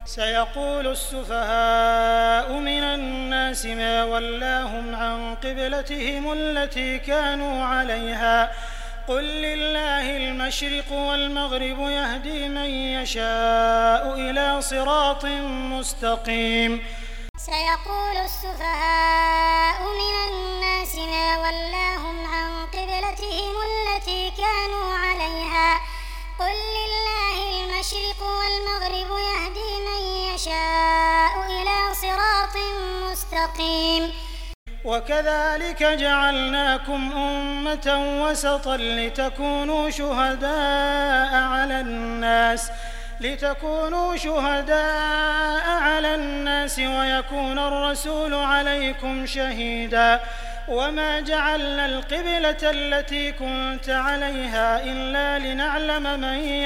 سيقول السفهاء من الناس ما ولاهم عن قبلتهم التي كانوا عليها قل لله المشرق والمغرب يهدي من يشاء إلى صراط مستقيم. سيقول السفهاء من الناس ما ولاهم عن قبلتهم التي كانوا عليها قل لله المشرق والمغرب يهدي من يشاء إلى صراط مستقيم. وكذلك جعلناكم أمة وسطا لتكونوا شهداء على الناس ويكون الرسول عليكم شهيدا وما جعلنا القبلة التي كنت عليها إلا لنعلم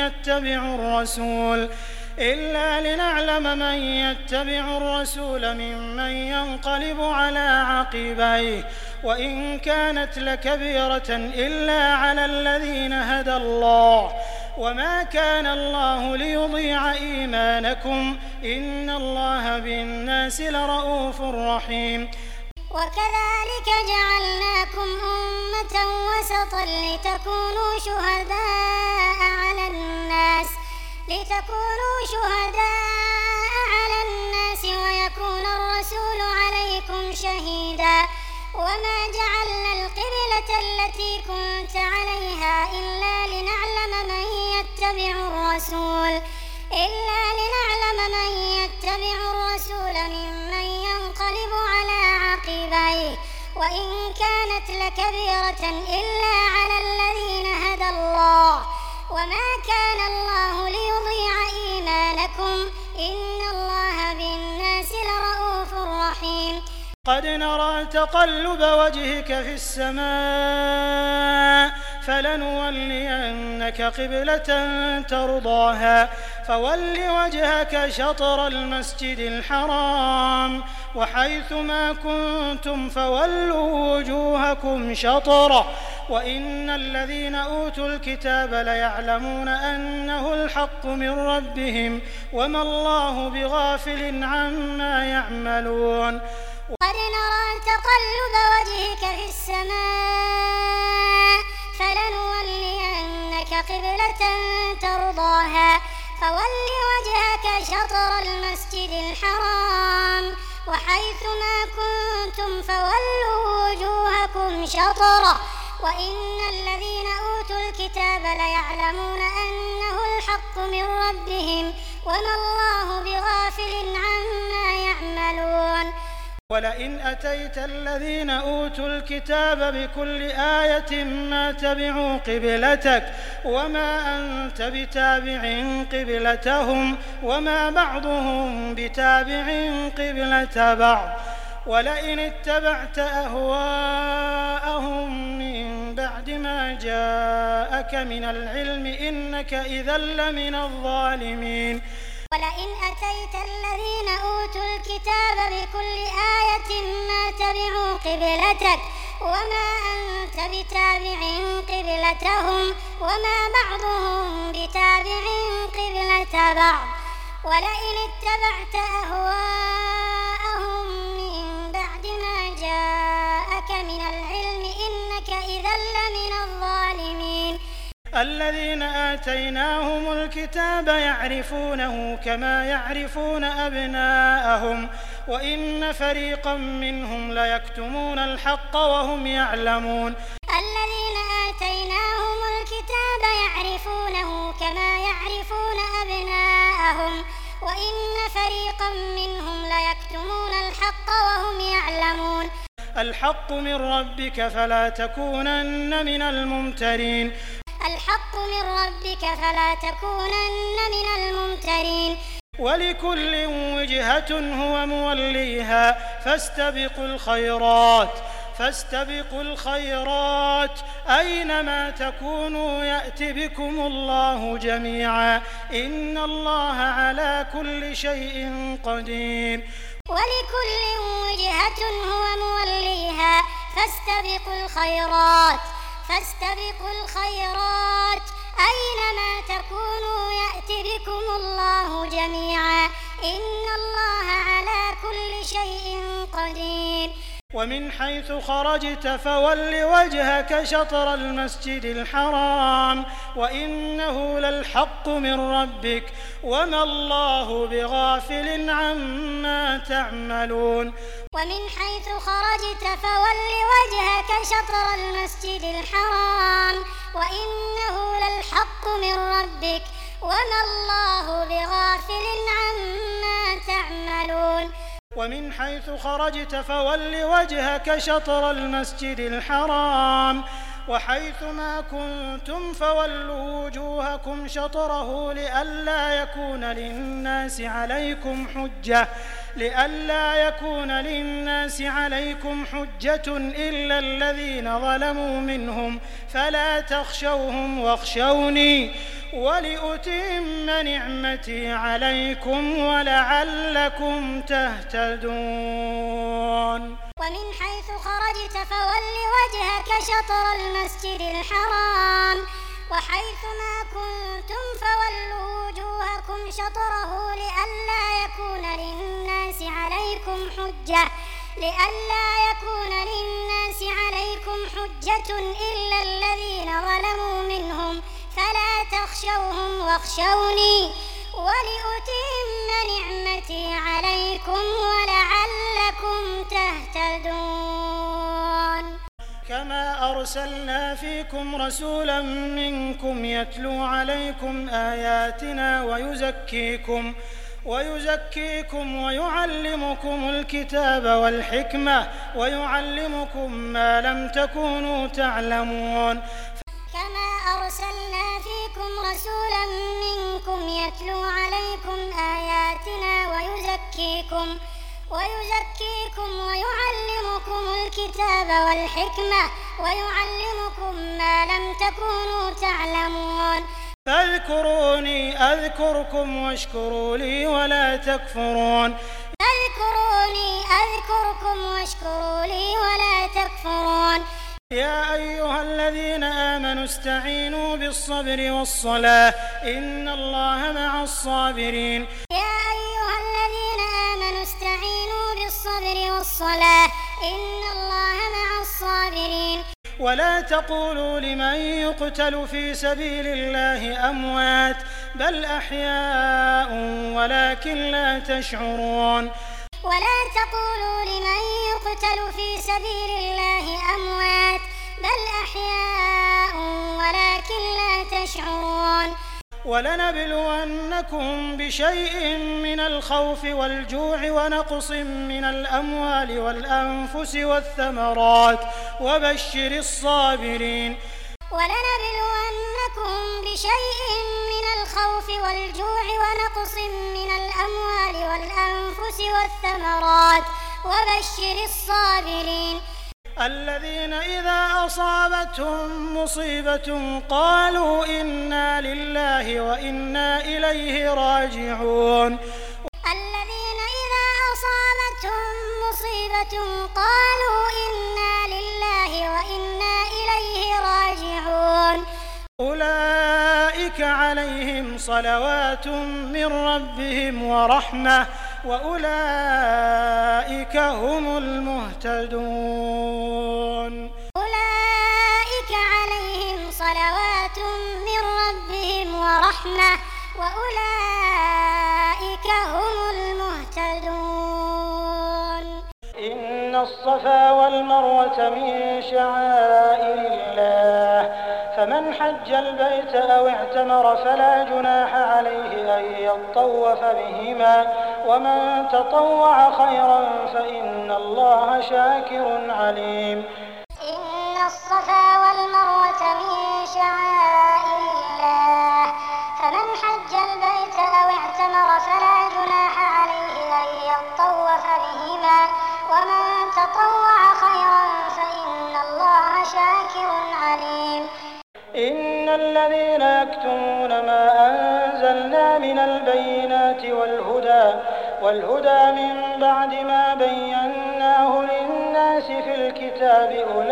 من يتبع الرسول ممن ينقلب على عقبيه وإن كانت لكبيرة إلا على الذين هدى الله وما كان الله ليضيع إيمانكم إن الله بالناس لرءوف رحيم. وكذلك جعلناكم أمة وسطا لتكونوا شهداء على الناس ويكون الرسول عليكم شهيدا وما جعلنا القبلة التي كنت عليها إلا لنعلم من يتبع الرسول ممن ينقلب على عقبيه وإن كانت لكبيرة إلا على الذين هدى الله وما كان الله ليضيع إيمانكم إن الله بالناس لرءوف رحيم. قد نرى تقلب وجهك في السماء فلنولينك قبلة ترضاها فول وجهك شطر المسجد الحرام وحيث ما كنتم فولوا وجوهكم شطره وإن الذين أوتوا الكتاب ليعلمون أنه الحق من ربهم وما الله بغافل عما يعملون. قد نرى تقلب وجهك في السماء فلنولينك قبلة ترضاها فول وجهك شطر المسجد الحرام وحيث ما كنتم فولوا وجوهكم شطره وإن الذين أوتوا الكتاب ليعلمون أنه الحق من ربهم وما الله بغافل عما يعملون. ولئن أتيت الذين أوتوا الكتاب بكل آية ما تبعوا قبلتك وما أنت بتابع قبلتهم وما بعضهم بتابع قبلة بعض ولئن اتبعت أهواءهم من بعد ما جاءك من العلم إنك إذا لمن الظالمين. ولئن أتيت الذين أوتوا الكتاب بكل آية ما تبعوا قبلتك وما أنت بتابع قبلتهم وما بعضهم بتابع قبلة بعض ولئن اتبعت أهواءهم من بعد ما جاءك من العلم إنك إذا لمن الظالمين. الذين آتيناهم الكتاب يعرفونه كما يعرفون أبناءهم وإن فريقا منهم ليكتمون الحق وهم يعلمون. الذين آتيناهم الكتاب يعرفونه كما يعرفون أبناءهم وإن فريقا منهم ليكتمون الحق وهم يعلمون. الحق من ربك فلا تكونن من الممترين. الحق من ربك فلا تكونن من الممترين. ولكل وجهة هو موليها فاستبقوا الخيرات أينما تكونوا يأت بكم الله جميعا إن الله على كل شيء قدير. ولكل وجهة هو موليها فاستبقوا الخيرات أينما تكونوا يأت بكم الله جميعا إن شيء قدير ومن حيث خرجت فول وجهك شطر المسجد الحرام وإنه للحق من ربك وما الله بغافل عما تعملون ومن حيث خرجت فول وجهك شطر المسجد الحرام وإنه للحق من ربك وما الله بغافل عما تعملون ومن حيث خرجت فول وجهك شطر المسجد الحرام وحيث ما كنتم فولوا وجوهكم شطره لئلا يكون للناس عليكم حجة إلا الذين ظلموا منهم فلا تخشوهم واخشوني ولأتم نعمتي عليكم ولعلكم تهتدون ومن حيث خرجت فول وجهك شطر المسجد الحرام وحيث ما كنتم فولوا وجوهكم شطره لئلا يكون للناس عليكم حجة إلا الذين ظلموا منهم فلا تخشوهم واخشوني ولأتم نعمتي عليكم ولعلكم تهتدون كما أرسلنا فيكم رسولا منكم يتلو عليكم آياتنا ويزكيكم ويعلمكم الكتاب والحكمة ويعلمكم ما لم تكونوا تعلمون كما أرسلنا فيكم رسولا منكم يتلو عليكم آياتنا ويزكيكم ويعلمكم الكتاب والحكمة ويعلمكم ما لم تكونوا تعلمون فاذكروني أذكركم واشكروا لي ولا تكفرون يا أيها الذين آمنوا استعينوا بالصبر والصلاة إن الله مع الصابرين ولا تقولوا لمن يقتل في سبيل الله أموات بل أحياء ولكن لا تشعرون ولا تقولوا لمن يقتل في سبيل الله أموات بل أحياء ولكن لا تشعرون ولنبلونكم بشيء من الخوف والجوع ونقص من الأموال والأنفس والثمرات وبشر الصابرين ولنبلونكم بشيء من الخوف والجوع ونقص من الأموال والأنفس والثمرات وبشر الصابرين الذين إذا أصابتهم مصيبة قالوا إنا لله وإنا إليه راجعون الذين إذا أصابتهم مصيبة قالوا إنا لله وإنا إليه راجعون أولئك عليهم صلوات من ربهم ورحمة وأولئك هم المهتدون أولئك عليهم صلوات من ربهم ورحمة وأولئك هم المهتدون إن الصفا والمروة من شعائر الله فمن حج البيت أو اعتمر فلا جناح عليه أن يطوف بهما ومن تطوع خيرا فإن الله شاكر عليم إن الصفا والمروة من شعائر الله فمن حج البيت أو اعتمر فلا جناح عليه أن يطوف بهما ومن تطوع خيرا فإن الله شاكر عليم إن الذين يكتمون ما أنزلنا من البينات والهدى من بعد ما بيناه للناس في الكتاب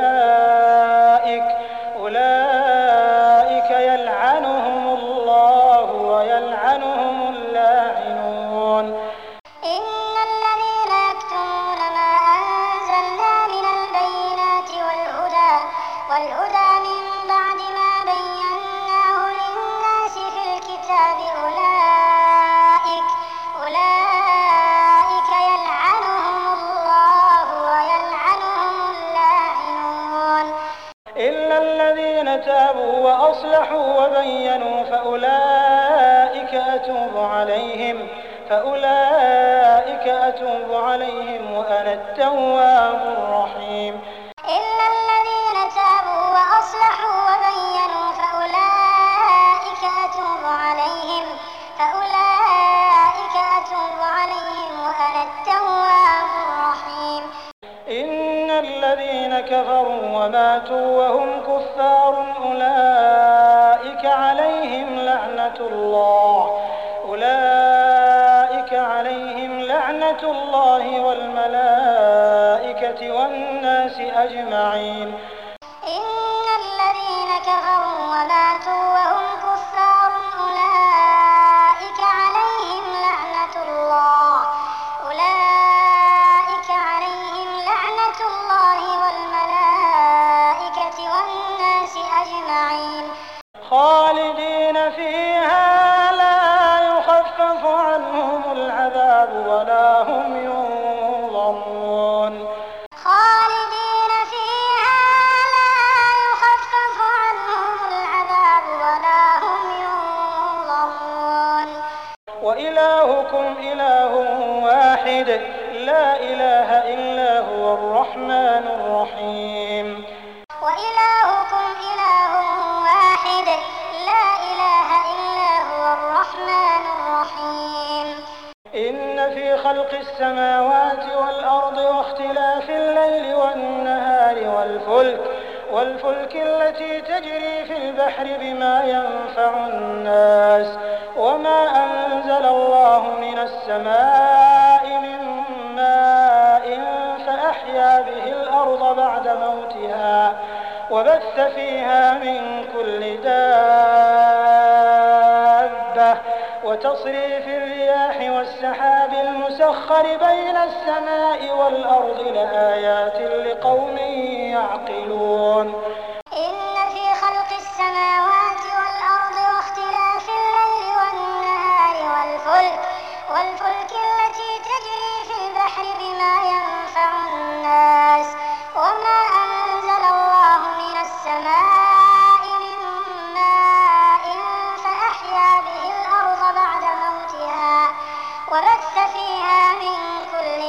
أولئك يلعنهم الله ويلعنهم اللاعنون إن الذين يكتمون وأصلحوا وبينوا فأولئك أتوب عليهم وأنا التواب الرحيم. إلا الذين تابوا وأصلحوا وبينوا فأولئك أتوب عليهم وأنا التواب الرحيم. إن الذين كفروا وماتوا وهم كفار أولئك عليهم لعنة الله والملائكة والناس أجمعين. إن الذين كفروا وماتوا وهم كفار أولئك عليهم لعنة الله والملائكة والناس أجمعين. خالدين فيها لا يخفف عنهم العذاب ولا هم ينظرون. خالدين فيها لا يخفف عنهم العذاب ولا هم ينظرون. وإلهكم إله واحد لا إله إلا هو الرحمن الرحيم. وإلهكم إله واحد لا إله إلا هو الرحمن الرحيم. إن في خلق السماوات والأرض واختلاف الليل والنهار والفلك التي تجري في البحر بما ينفع الناس وما أنزل الله من السماء من ماء فأحيا به الأرض بعد موتها وبث فيها من كل دابة وتصريف الرياح والسحاب المسخر بين السماء والأرض لآيات لقوم يعقلون. إن في خلق السماوات والأرض واختلاف الليل والنهار والفلك التي تجري في البحر بما ينفع الناس وما أنزل الله من السماء من ماء فأحيا به الأرض بعد موتها وبث فيها من كل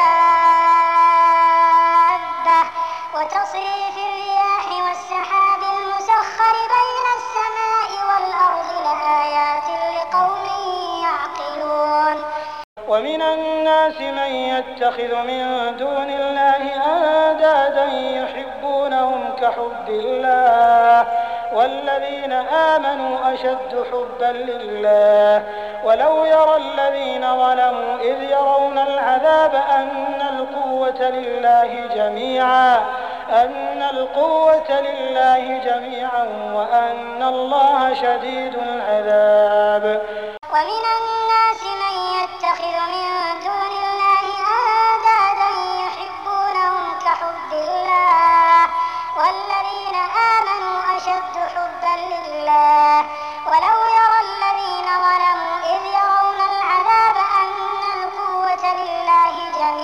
دابة وتصريف الرياح والسحاب المسخر بين السماء والأرض لآيات لقوم يعقلون. ومن الناس من يتخذ من دون الله أندادا يحبونهم كحب الله والذين آمنوا أشد حبا لله ولو يرى الذين ظلموا إذ يرون العذاب أن القوة لله جميعا وأن الله شديد العذاب. ومن الناس من يتخذ من دون الله أندادا يحبونهم كحب الله والذين آمنوا أشد حبا لله ولو يرى الذين ظلموا إذ يرون العذاب أن القوة لله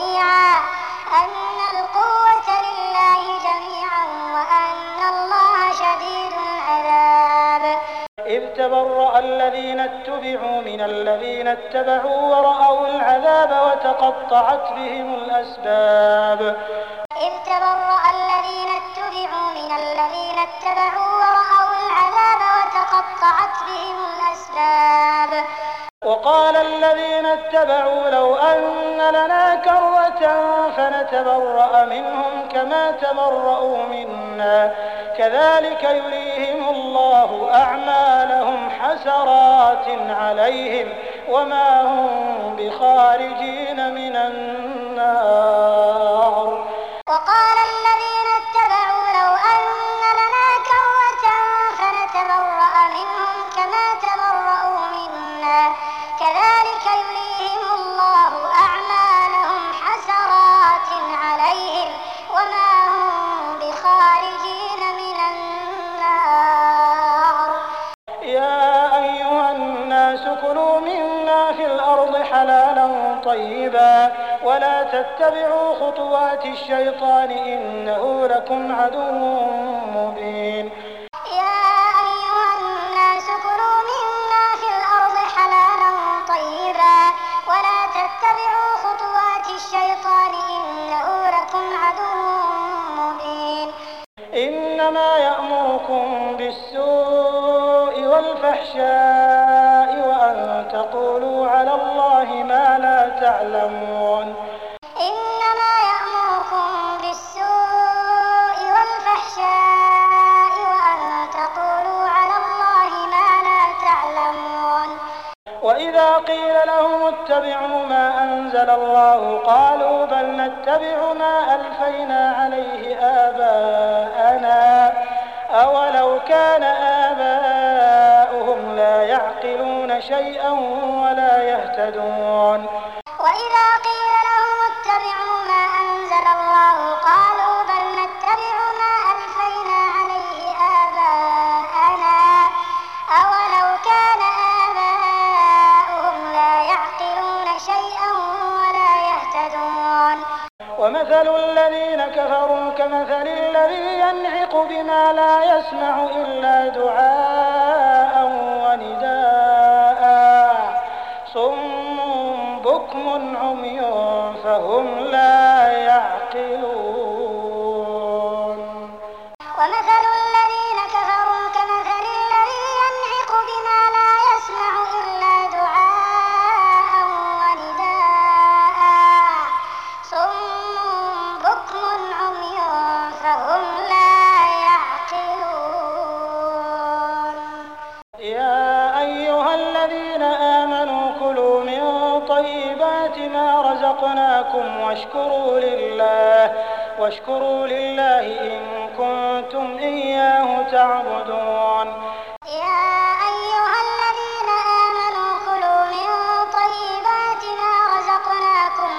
جميعا وأن الله شديد العذاب. إذ تبرأ الذين اتبعوا من الذين اتبعوا ورأوا العذاب وتقطعت بهم الأسباب. إذ تبرأ الذين اتبعوا من الذين اتبعوا ورأوا العذاب وتقطعت بهم الأسباب. وقال الذين اتبعوا لو أن لنا كرة فنتبرأ منهم كما تبرأوا منا كذلك يريهم الله أعمالهم حسرات عليهم وما هم بخارجين من النار. وقال الذين اتبعوا لو أن لنا كرة فنتبرأ منهم كما تبرأوا منا كذلك يريهم الله أعمالهم حسرات عليهم وما هم بخارجين من النار. يا أيها الناس كلوا مما في الأرض حلالا طيبا ولا تتبعوا خطوات الشيطان إنه لكم عدو مبين. يا أيها والفحشاء وأن تقولوا على الله ما لا تعلمون. إنما يأمركم بالسوء والفحشاء وأن تقولوا على الله ما لا تعلمون. وإذا قيل لهم اتبعوا ما أنزل الله قالوا بل نتبع ما ألفينا عليه آباءنا أولو كان آباؤهم لا يعقلون شيئا ولا يهتدون. وإذا قيل لهم اتبعوا ما أنزل الله قالوا بل نتبع ما ألفينا عليه آباءنا أولو كان آباؤهم لا يعقلون شيئا ولا يهتدون. ومثل الذين كفروا كمثل الذي ينعق بما لا يسمع إلا دعاء ونداء صم بكم عمي فهم لا يعقلون. ومثل الذين كفروا كمثل الذي ينعق بما لا يسمع إلا دعاء ونداء صم بكم عمي فهم لا يعقلون. يا أيها الذين آمنوا كلوا من طيبات ما رزقناكم واشكروا لله إن كنتم إياه تعبدون. يا أيها الذين آمنوا كلوا من طيبات ما رزقناكم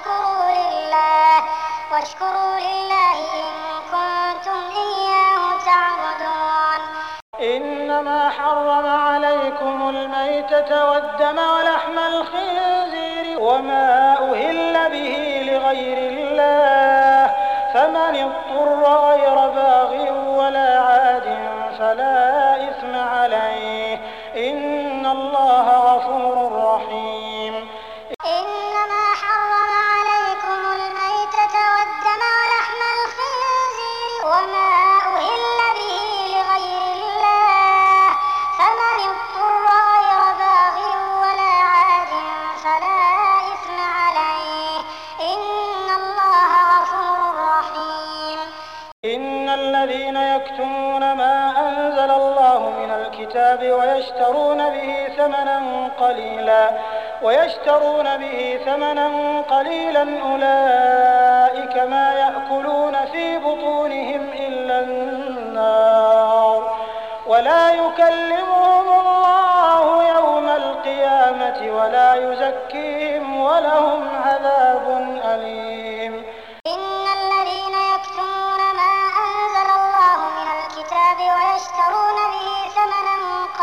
واشكروا لله إن كنتم إياه تعبدون. إنما حرم عليكم الميتة والدم ولحم الخنزير وما أهل به لغير الله فمن اضطر غير باغ ولا عاد فلا إثم عليه إن الله غفور رحيم. إنما حرم عليكم الميتة والدم ولحم الخنزير وما أهل به لغير الله فمن اضطر غير باغ ولا عاد فلا إثم عليه إن الله غفور رحيم. إن الذين يكتمون ما أنزل الله من الكتاب ويشترون به ثمنا قليلا أولئك ما يأكلون في بطونهم إلا النار ولا يكلمهم الله يوم القيامة ولا يزكيهم ولهم عذاب أليم. إن الذين يكتمون ما أنزل الله من الكتاب ويشترون به ثمنا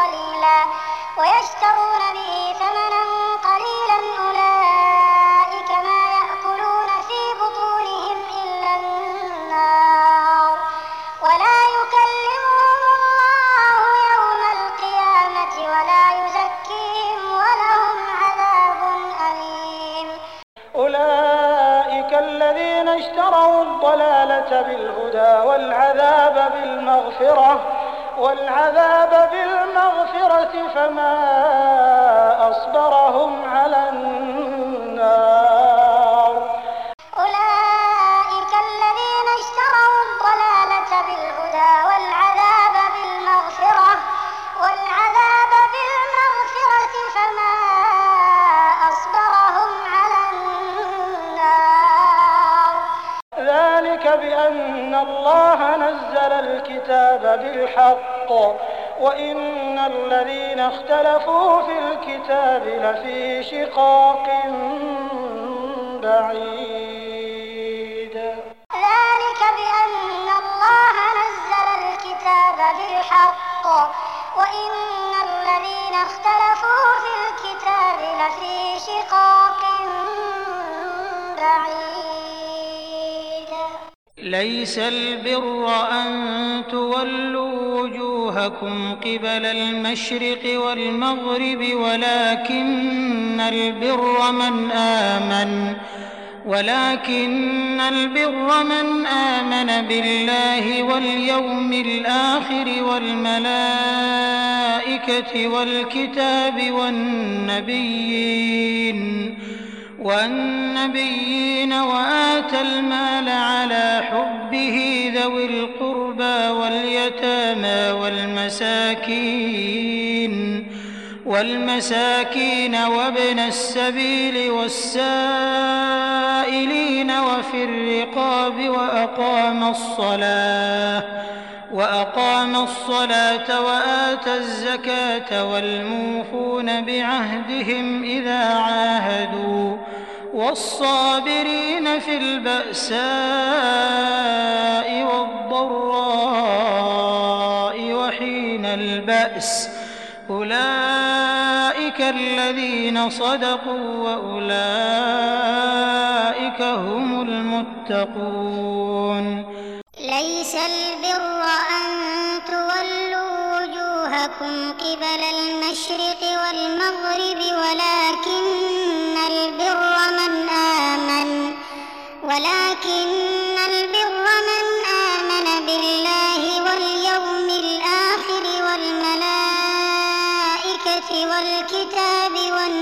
قليلا أولئك ما يأكلون في بطونهم إلا النار ولا يكلمهم الله يوم القيامة ولا يزكيهم ولهم عذاب أليم. أولئك الذين اشتروا الضلالة بالهدى والعذاب بالمغفرة فما أصبرهم على النار. أولئك الذين اشتروا الضلالة بالهدى والعذاب بالمغفرة فما أصبرهم على النار. ذلك بأن الله نزل الكتاب بالحق وإن الذين اختلفوا في الكتاب لفي شقاق بعيد. ذلك بأن الله نزل الكتاب بالحق وإن الذين اختلفوا في الكتاب لفي شقاق بعيد. ليس البر أن تولوا وجوهكم قبل المشرق والمغرب ولكن البر من آمن بالله واليوم الآخر والملائكة والملائكة والكتاب والنبيين وآتى المال على حبه ذوي القربى واليتامى والمساكين وابن السبيل والسائلين وفي الرقاب وأقام الصلاة وآتى الزكاة والموفون بعهدهم إذا عاهدوا والصابرين في البأساء والضراء وحين البأس أولئك الذين صدقوا وأولئك هم المتقون. ليس البر أن تولوا وجوهكم قبل المشرق والمغرب ولكن البر من آمن بالله واليوم الآخر والملائكة والكتاب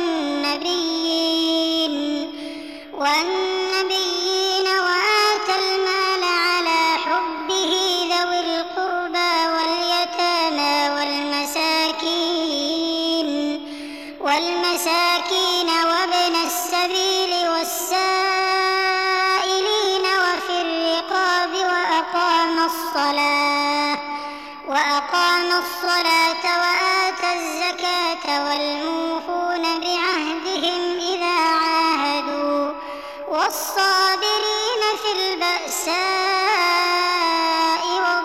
والنبيين وآتى المال على حبه ذوي القربى واليتامى والمساكين وابن السبيل والسائلين وفي الرقاب وأقام الصلاة وآتى الزكاة والموفون بعهدهم إذا عاهدوا والصابرين في البأساء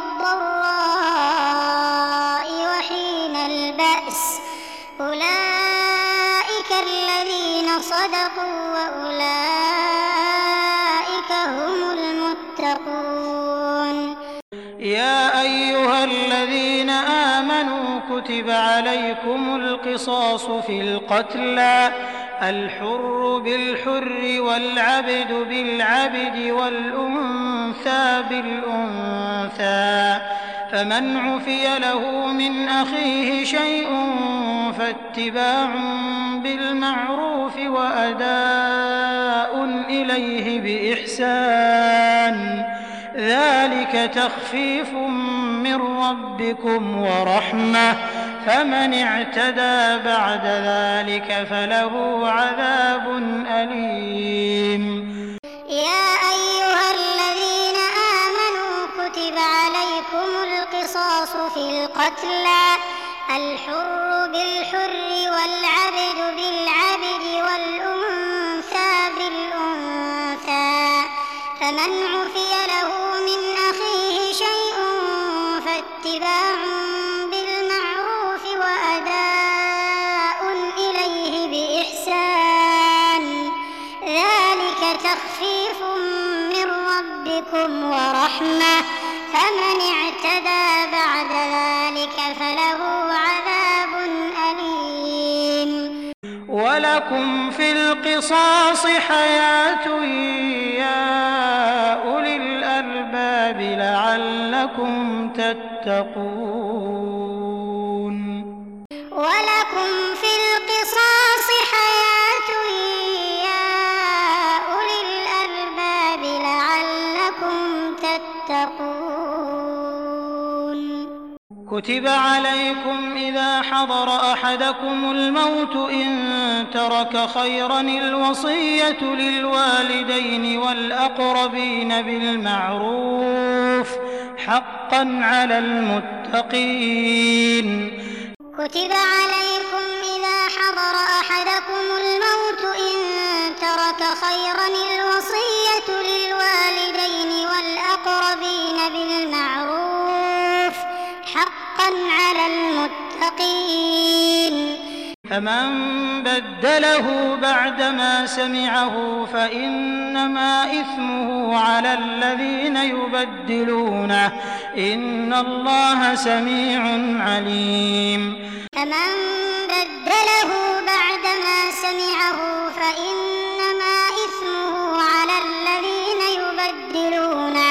والضراء وحين البأس أولئك الذين صدقوا وأولئك هم المتقون. يا أيها الذين آمنوا كتب عليكم القصاص في القتلى الحر بالحر والعبد بالعبد والأنثى بالأنثى فمن عفي له من أخيه شيء فاتباع بالمعروف وأداء إليه بإحسان ذلك تخفيف من ربكم ورحمة فمن اعتدى بعد ذلك فله عذاب أليم. يا أيها الذين آمنوا كتب عليكم القصاص في القتلى الحر بالحر والعبد بالعبد والأنثى بالأنثى فمن عفي له من أخيه شيء فاتباع بالمعروف وأداء إليه بإحسان ذلك تخفيف من ربكم ورحمة فمن اعتدى بعد ذلك فله عذاب أليم. ولكم في القصاص حياة يا أولي الألباب لعلكم تتقون. ولكم في القصاص حياة يا أولي الألباب لعلكم تتقون. كتب عليكم إذا حضر أحدكم الموت إن ترك خيرا الوصية للوالدين والأقربين بالمعروف حقا على المتقين. كتب عليكم إذا حضر أحدكم الموت إن ترك خيرا الوصية للوالدين والأقربين بالمعروف حقا على المتقين. فمن بدله بعدما سمعه فإنما إثمه على الذين يبدلونه إن الله سميع عليم. فمن بدله بعدما سمعه فإنما إثمه على الذين يبدلونه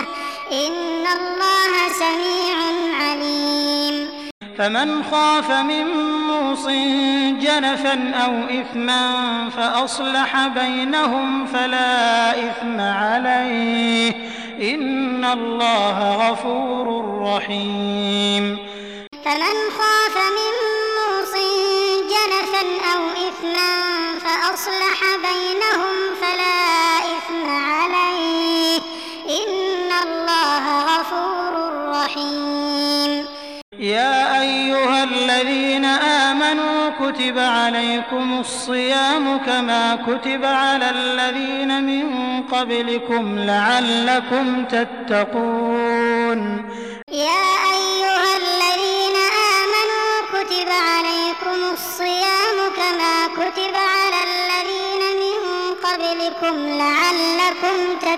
إن الله سميع عليم. فمن خاف من موصٍ جنفا أو إثما فأصلح بينهم فلا إثم عليه إن الله غفور رحيم. فمن خاف من موصٍ جنفا أو إثما فأصلح بينهم فلا إثم عليه إن الله غفور رحيم. يا أيها الذين آمنوا كتب عليكم الصيام كما كتب على الذين من قبلكم لعلكم تتقون. يا أيها الذين آمنوا كتب عليكم الصيام كما كتب على الذين من قبلكم لعلكم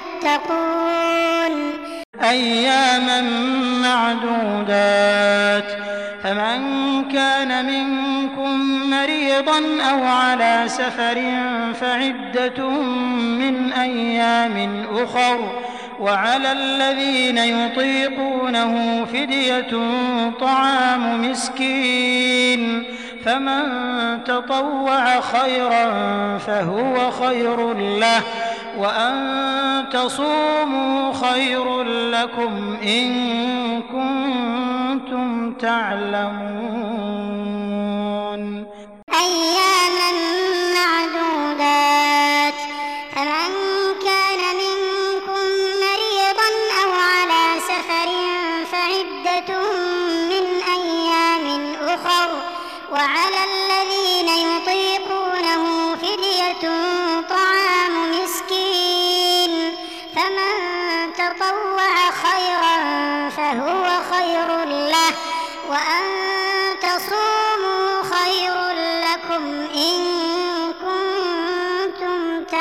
تتقون. أياما معدودات، فمن كان منكم مريضا أو على سفر فعدة من أيام أخر، وعلى الذين يطيقونه فدية طعام مسكين، فمن تطوع خيرا فهو خير له، وأن تصوموا خير لكم إن كنتم تعلمون. أياما معدودات، فمن كان منكم مريضا أو على سفر فعدة من أيام أخر، وعلى الذين يطيقونه فدية طعام مسكين، فمن تطوع خيرا فهو خير له، وأن تصوموا خير لكم إن كنتم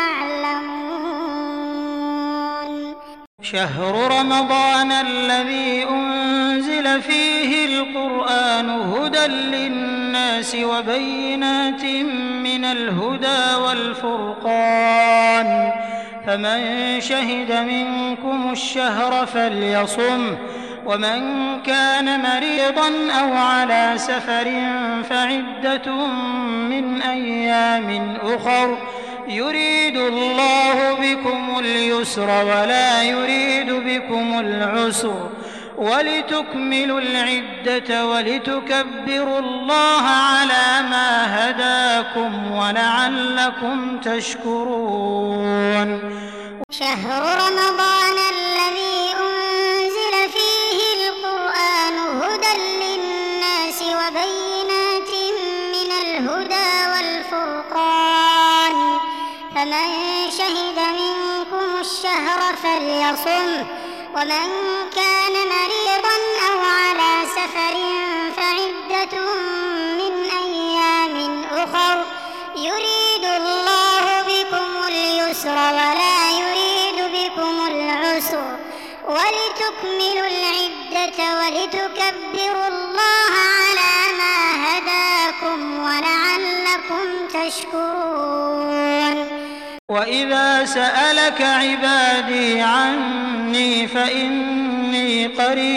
تعلمون. شهر رمضان الذي أنزل فيه القرآن هدى للناس وبينات من الهدى والفرقان، فمن شهد منكم الشهر فليصمه، ومن كان مريضا أو على سفر فعدة من أيام أخر، يريد الله بكم اليسر ولا يريد بكم العسر، ولتكملوا العدة ولتكبروا الله على ما هداكم ولعلكم تشكرون. شهر رمضان الذي أنزل فيه القرآن هدى للناس وبينات من الهدى والفرقان، فمن شهد منكم الشهر فليصمه، ومن كان مريضا أو على سفر فعدة من أيام أخر، يريد الله بكم اليسر ولا يريد بكم العسر، ولتكملوا العدة ولتكبروا الله على ما هداكم ولعلكم تشكرون. وإذا سألك عبادي عني فإني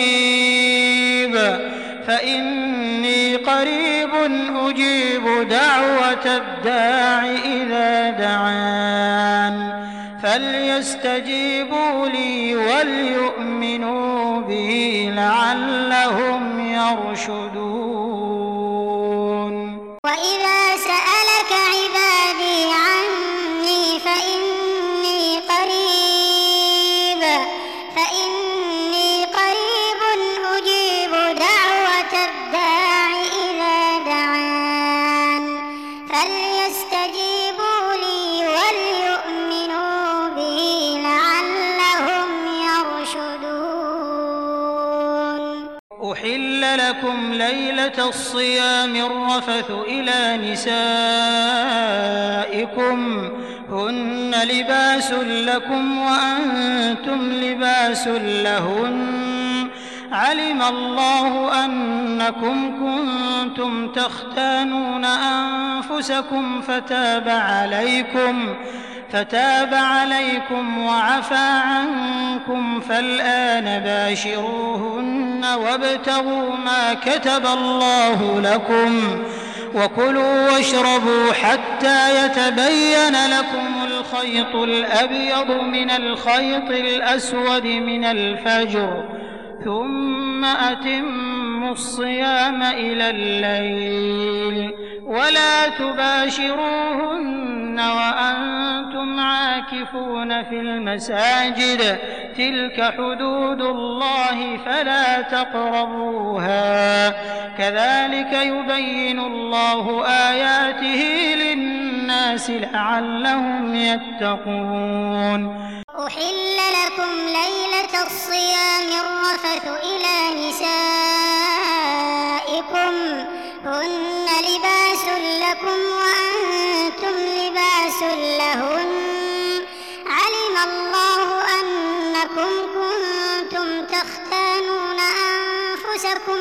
قريب أجيب دعوة الداع إذا دعان، فليستجيبوا لي وليؤمنوا بي لعلهم يرشدون. وإذا سألك عبادي عني فإني قريب أجيب دعوة الداع إذا دعان، فليستجيبوا لي وليؤمنوا بي لعلهم يرشدون. أحل لكم ليلة الصيام الرفث إلى نسائكم هن لباس لكم وأنتم لباس لهن، علم الله أنكم كنتم تختانون أنفسكم فتاب عليكم وعفى عنكم، فالآن باشروهن وابتغوا ما كتب الله لكم، وكلوا واشربوا حتى يتبين لكم الخيط الأبيض من الخيط الأسود من الفجر ثم أتموا الصيام إلى الليل ولا تباشروهن وأنتم عاكفون في المساجد تلك حدود الله فلا تقربوها كذلك يبين الله آياته للناس لعلهم يتقون. أحل لكم ليلة الصيام الرفث إلى نسائكم هن لباس لكم وأنتم لباس لهن علم الله أنكم كنتم تختانون أنفسكم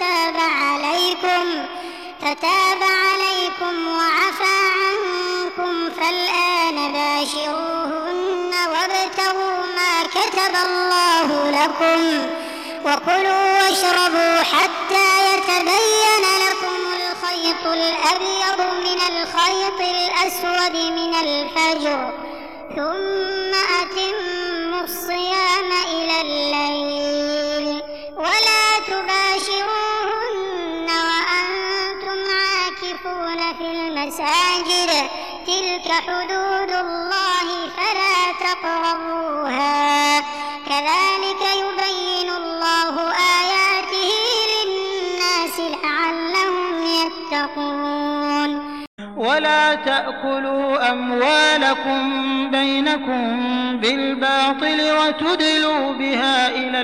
فتاب عليكم وعفى عنكم فالآن باشروهن وابتغوا ما كتب الله لكم وكلوا واشربوا حتى يتبين لكم الخيط الأبيض من الخيط الأسود من الفجر ثم أتموا الصيام إلى الليل ولا تباشروهن وأنتم عاكفون في المساجد تلك حدود الله فلا تقربوها كذلك يبين الله آياته للناس لعلهم يتقون. ولا تأكلوا أموالكم بينكم بالباطل وتدلوا بها إلى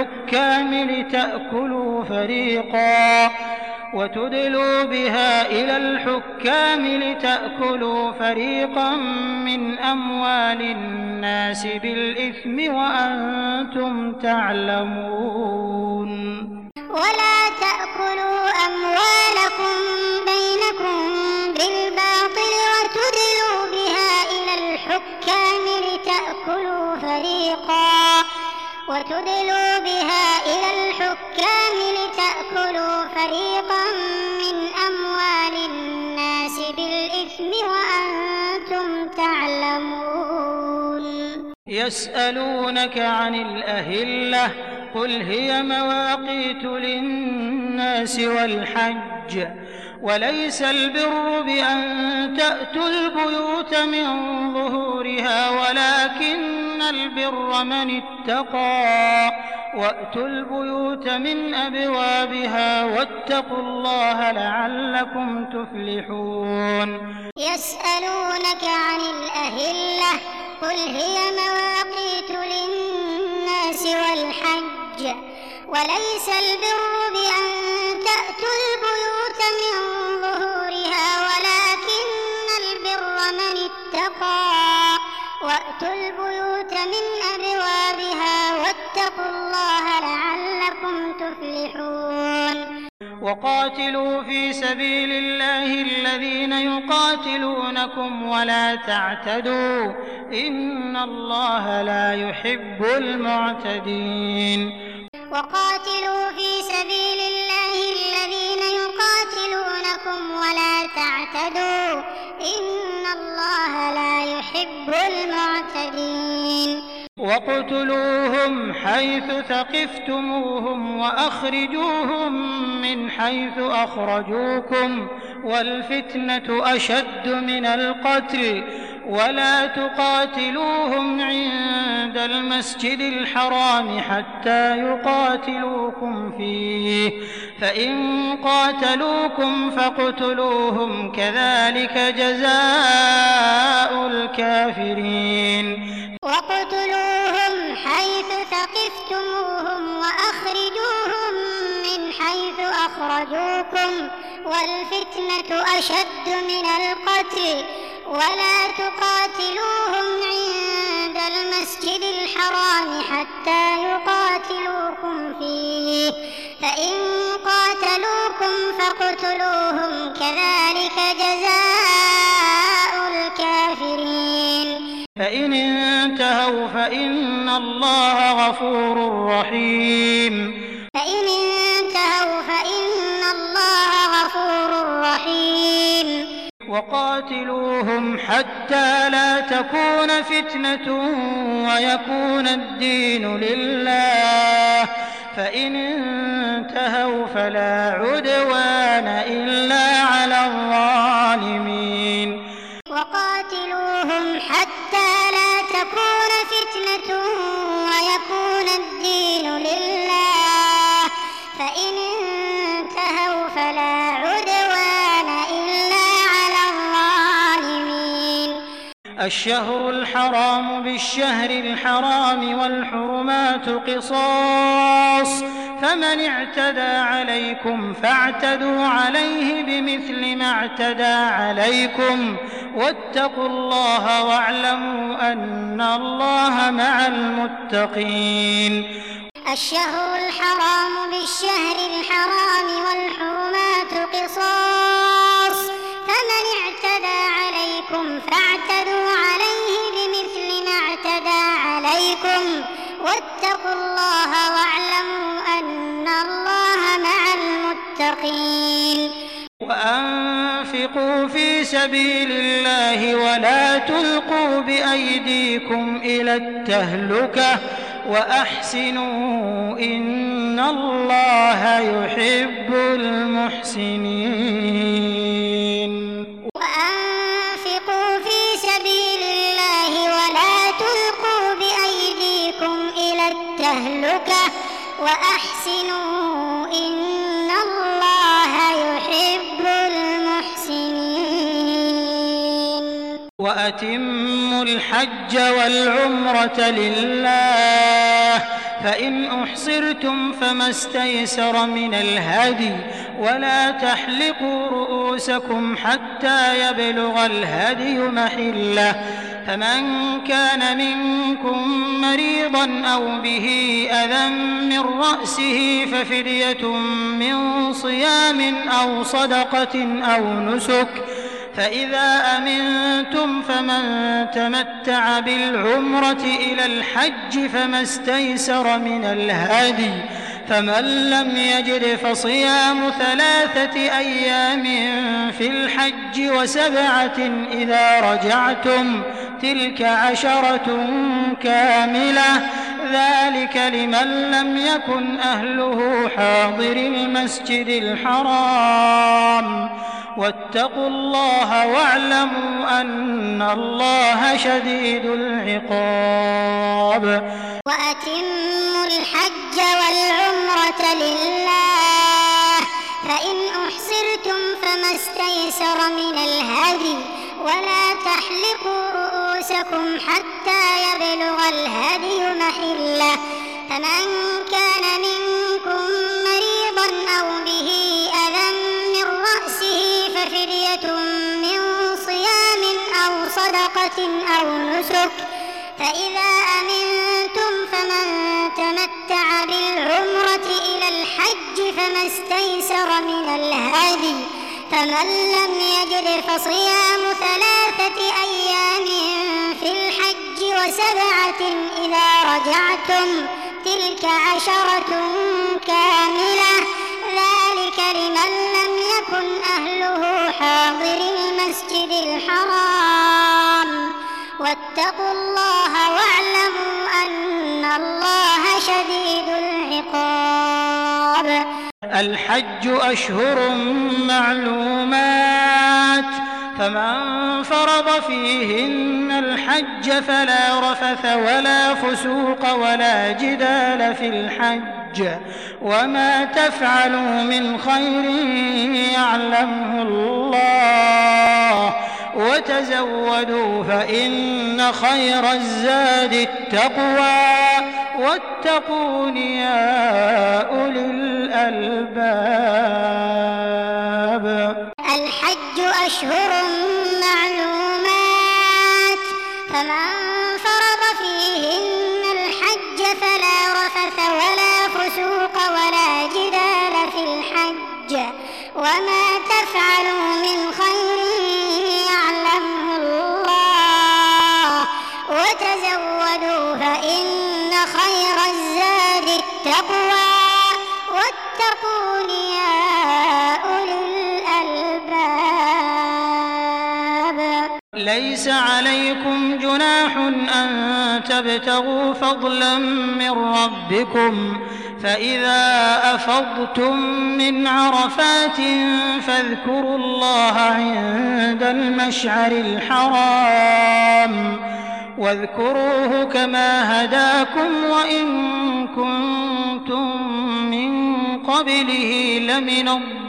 الحكام لتأكلوا فريقا من أموال الناس بالإثم وأنتم تعلمون. ولا تأكلوا أموالكم بينكم بالباطل وتدلوا بها إلى الحكام لتأكلوا فريقا من أموال الناس بالإثم وأنتم تعلمون. يسألونك عن الأهلة قل هي مواقيت للناس والحج وليس البر بأن تأتوا البيوت من ظهورها ولكن البر من اتقى وأتوا البيوت من أبوابها واتقوا الله لعلكم تفلحون. يسألونك عن الأهلة قل هي مواقيت للناس والحج وليس البر بأن تأتوا البيوت من ظهورها ولكن البر من اتقى وأتوا البيوت من أبوابها واتقوا الله لعلكم تفلحون. وقاتلوا في سبيل الله الذين يقاتلونكم ولا تعتدوا إن الله لا يحب المعتدين. وقاتلوا في سبيل الله الذين يقاتلونكم ولا تعتدوا إن الله لا يحب المعتدين. وَاقْتُلُوهُمْ حَيْثُ ثَقِفْتُمُوهُمْ وَأَخْرِجُوهُمْ مِنْ حَيْثُ أَخْرَجُوكُمْ وَالْفِتْنَةُ أَشَدُّ مِنَ الْقَتْلِ وَلَا تُقَاتِلُوهُمْ عِندَ الْمَسْجِدِ الْحَرَامِ حَتَّى يُقَاتِلُوكُمْ فِيهِ فَإِنْ قَاتَلُوكُمْ فَاقْتُلُوهُمْ كَذَلِكَ جَزَاءُ الْكَافِرِينَ. وَاقْتُلُوهُمْ حَيْثُ ثَقِفْتُمُوهُمْ وَأَخْرِجُوهُمْ مِنْ حَيْثُ أَخْرَجُوكُمْ وَالْفِتْنَةُ أَشَدُّ مِنَ الْقَتْلِ وَلَا تُقَاتِلُوهُمْ عِندَ الْمَسْجِدِ الْحَرَامِ حَتَّى يُقَاتِلُوكُمْ فِيهِ فَإِنْ قَاتَلُوكُمْ فَاقْتُلُوهُمْ كَذَلِكَ جَزَاءُ الْكَافِرِينَ. فإن انتهوا فإن الله غفور رحيم. فإن انتهوا فإن الله غفور رحيم. وقاتلوهم حتى لا تكون فتنة ويكون الدين لله فإن انتهوا فلا عدوان إلا على الظالمين وقاتلوهم حتى لا تكون فتنة ويكون الدين لله فإن انتهوا فلا عدوان إلا على الظالمين الشهر الحرام بالشهر الحرام والحرمات قصاص فمن اعتدى عليكم فاعتدوا عليه بمثل ما اعتدى عليكم واتقوا الله واعلموا أن الله مع المتقين الشهر الحرام بالشهر الحرام والحرمات قصاص فمن اعتدى عليكم فاعتدوا عليه بمثل ما اعتدى عليكم واتقوا الله واعلموا أن الله مع المتقين وأنفقوا في سبيل الله ولا تلقوا بأيديكم إلى التهلكة وأحسنوا إن الله يحب المحسنين وأنفقوا في سبيل الله ولا تلقوا بأيديكم إلى التهلكة وأحسنوا إن الله يحب المحسنين وأتموا الحج والعمرة لله فإن أحصرتم فما استيسر من الهدي ولا تحلقوا رؤوسكم حتى يبلغ الهدي محله فمن كان منكم مريضا أو به أذى من رأسه ففدية من صيام أو صدقة أو نسك فإذا أمنتم فمن تمتع بالعمرة إلى الحج فما استيسر من الهدي فمن لم يجد فصيام 3 أيام في الحج و7 إذا رجعتم تلك 10 كاملة ذلك لمن لم يكن أهله حاضر المسجد الحرام واتقوا الله واعلموا أن الله شديد العقاب وأتموا الحج والعمرة لله فإن أحصرتم فما استيسر من الهدي ولا تحلقوا رؤوسكم حتى يبلغ الهدي محله فمن كان منكم مريضا أو به أذى من رأسه ففدية من صيام أو صدقة أو نسك فإذا أمنتم فمن تمتع بالعمرة إلى الحج فما استيسر من الهدي فمن لم يجد فصيام 3 أيام في الحج و7 إذا رجعتم تلك 10 كاملة ذلك لمن لم يكن أهله حاضر المسجد الحرام واتقوا الله واعلموا أن الله شديد العقاب الحج أشهر معلومات فمن فرض فيهن الحج فلا رفث ولا فسوق ولا جدال في الحج وما تفعلوا من خير يعلمه الله وتزودوا فإن خير الزاد التقوى واتقون يا أولي الألباب الحج أشهر معلومات فمن فرض فيهن الحج فلا رفث ولا فسوق ولا جدال في الحج وما تفعلوا من خير يعلمه الله وتزودوا فإن خير الزاد التقوى واتقون يا أولي الألباب ليس عليكم جناح أن تبتغوا فضلا من ربكم فإذا أفضتم من عرفات فاذكروا الله عند المشعر الحرام واذكروه كما هداكم وإن كنتم من قبله لمن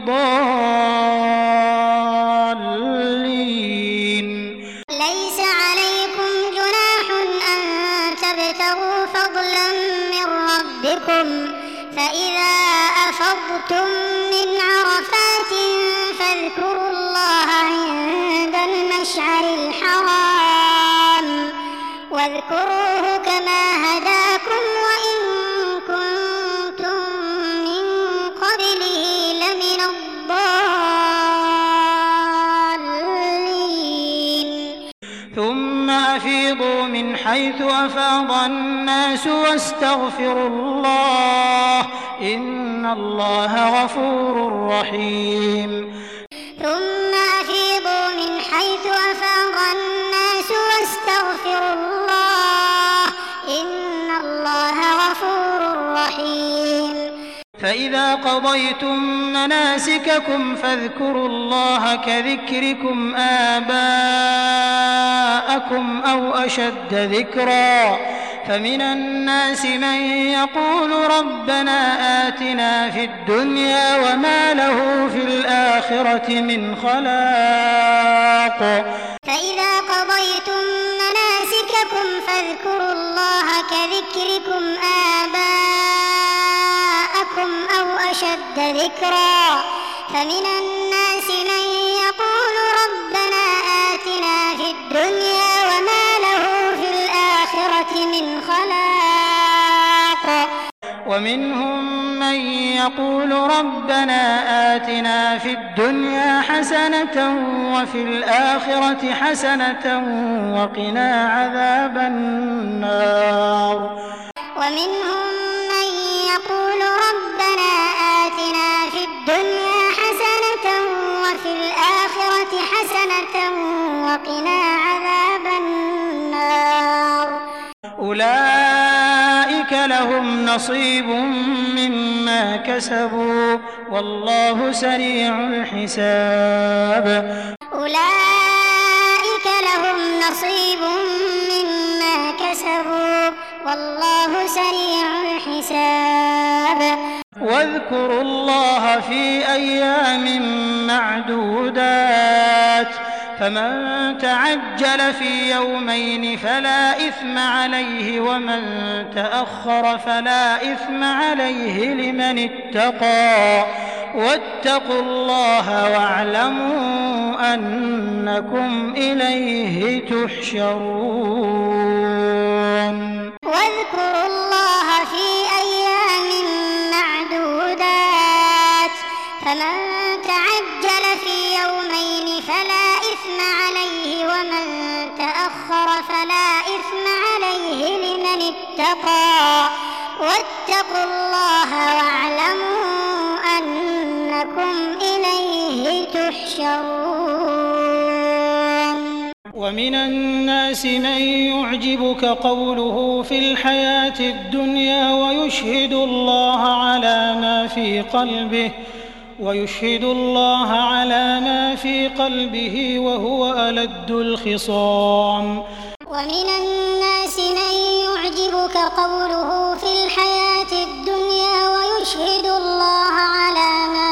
الضالين. ليس عليكم جناح أن تبتغوا فضلا من ربكم فإذا أفضتم من عرفات فاذكروا الله عند المشعر الحرام واذكروه كما هداكم وإن كنتم من قبله لمن الضالين. ثم أفيضوا من حيث أفاض الناس واستغفروا الله إن الله غفور رحيم. ثم أفيضوا من حيث أفاض الناس واستغفروا الله إن الله غفور رحيم. فإذا قضيتم مناسككم فاذكروا الله كذكركم آباءكم أو أشد ذكرا فمن الناس من يقول ربنا آتنا في الدنيا وما له في الآخرة من خلاق. فإذا قضيتم مناسككم فاذكروا الله كذكركم آباءكم أو أشد ذكرا فمن الناس من يقول ربنا آتنا في الدنيا وما له في الآخرة من خلاق. ومنهم من يقول ربنا آتنا في الدنيا حسنة وفي الآخرة حسنة وقنا عذاب النار. ومنهم من يقول ربنا آتنا في الدنيا حسنة وفي الآخرة حسنة وقنا عذاب النار. أولئك لهم نصيب مما كسبوا والله سريع الحساب. أولئك لهم نصيب مما كسبوا والله سريع الحساب. واذكروا الله في أيام معدودات فمن تعجل في يومين فلا إثم عليه ومن تأخر فلا إثم عليه لمن اتقى واتقوا الله واعلموا أنكم إليه تحشرون. واذكروا الله في أيام معدودات فمن تعجل في يومين فلا إثم عليه ومن تأخر فلا إثم عليه لمن اتقى واتقوا الله واعلموا أنكم إليه تحشرون. ومن الناس من يعجبك قوله في الحياة الدنيا ويشهد الله على ما في قلبه وهو ألد الخصام. ومن الناس من يعجبك قوله في الحياة الدنيا ويشهد الله على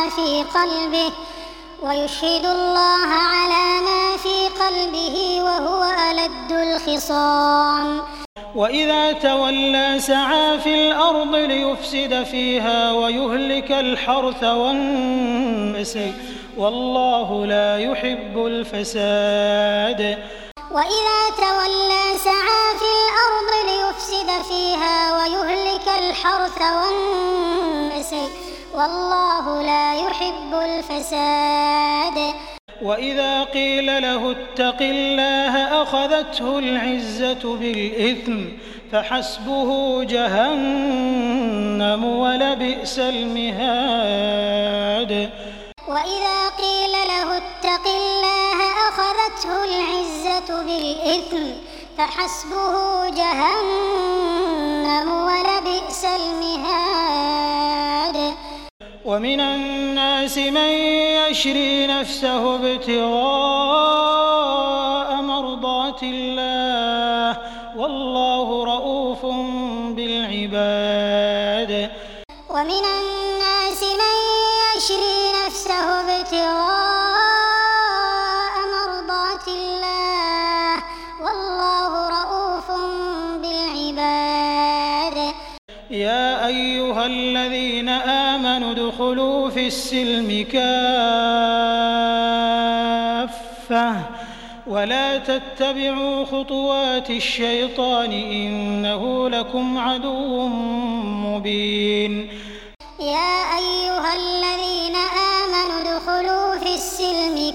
ما في قلبه وهو ألد الخصام. وإذا تولى سعى في الأرض ليفسد فيها ويهلك الحرث والنسل والله لا يحب الفساد. وإذا تولى سعى في الأرض ليفسد فيها ويهلك الحرث والنسل والله لا يحب الفساد. وإذا قيل له اتق الله أخذته العزة بالإثم فحسبه جهنم ولبئس المهاد. وإذا قيل له اتق الله أخذته فأخذته العزة بالإثم فحسبه جهنم ولبئس المهاد. ومن الناس من يشري نفسه ابتغاء مرضات الله والله رؤوف بالعباد. ومن الناس من يشري نفسه ابتغاء مرضات الله والله رؤوف بالعباد. يا أيها الذين آمنوا ادخلوا في السلم كافة ولا تتبعوا خطوات الشيطان إنه لكم عدو مبين. يا أيها الذين آمنوا ادخلوا في السلم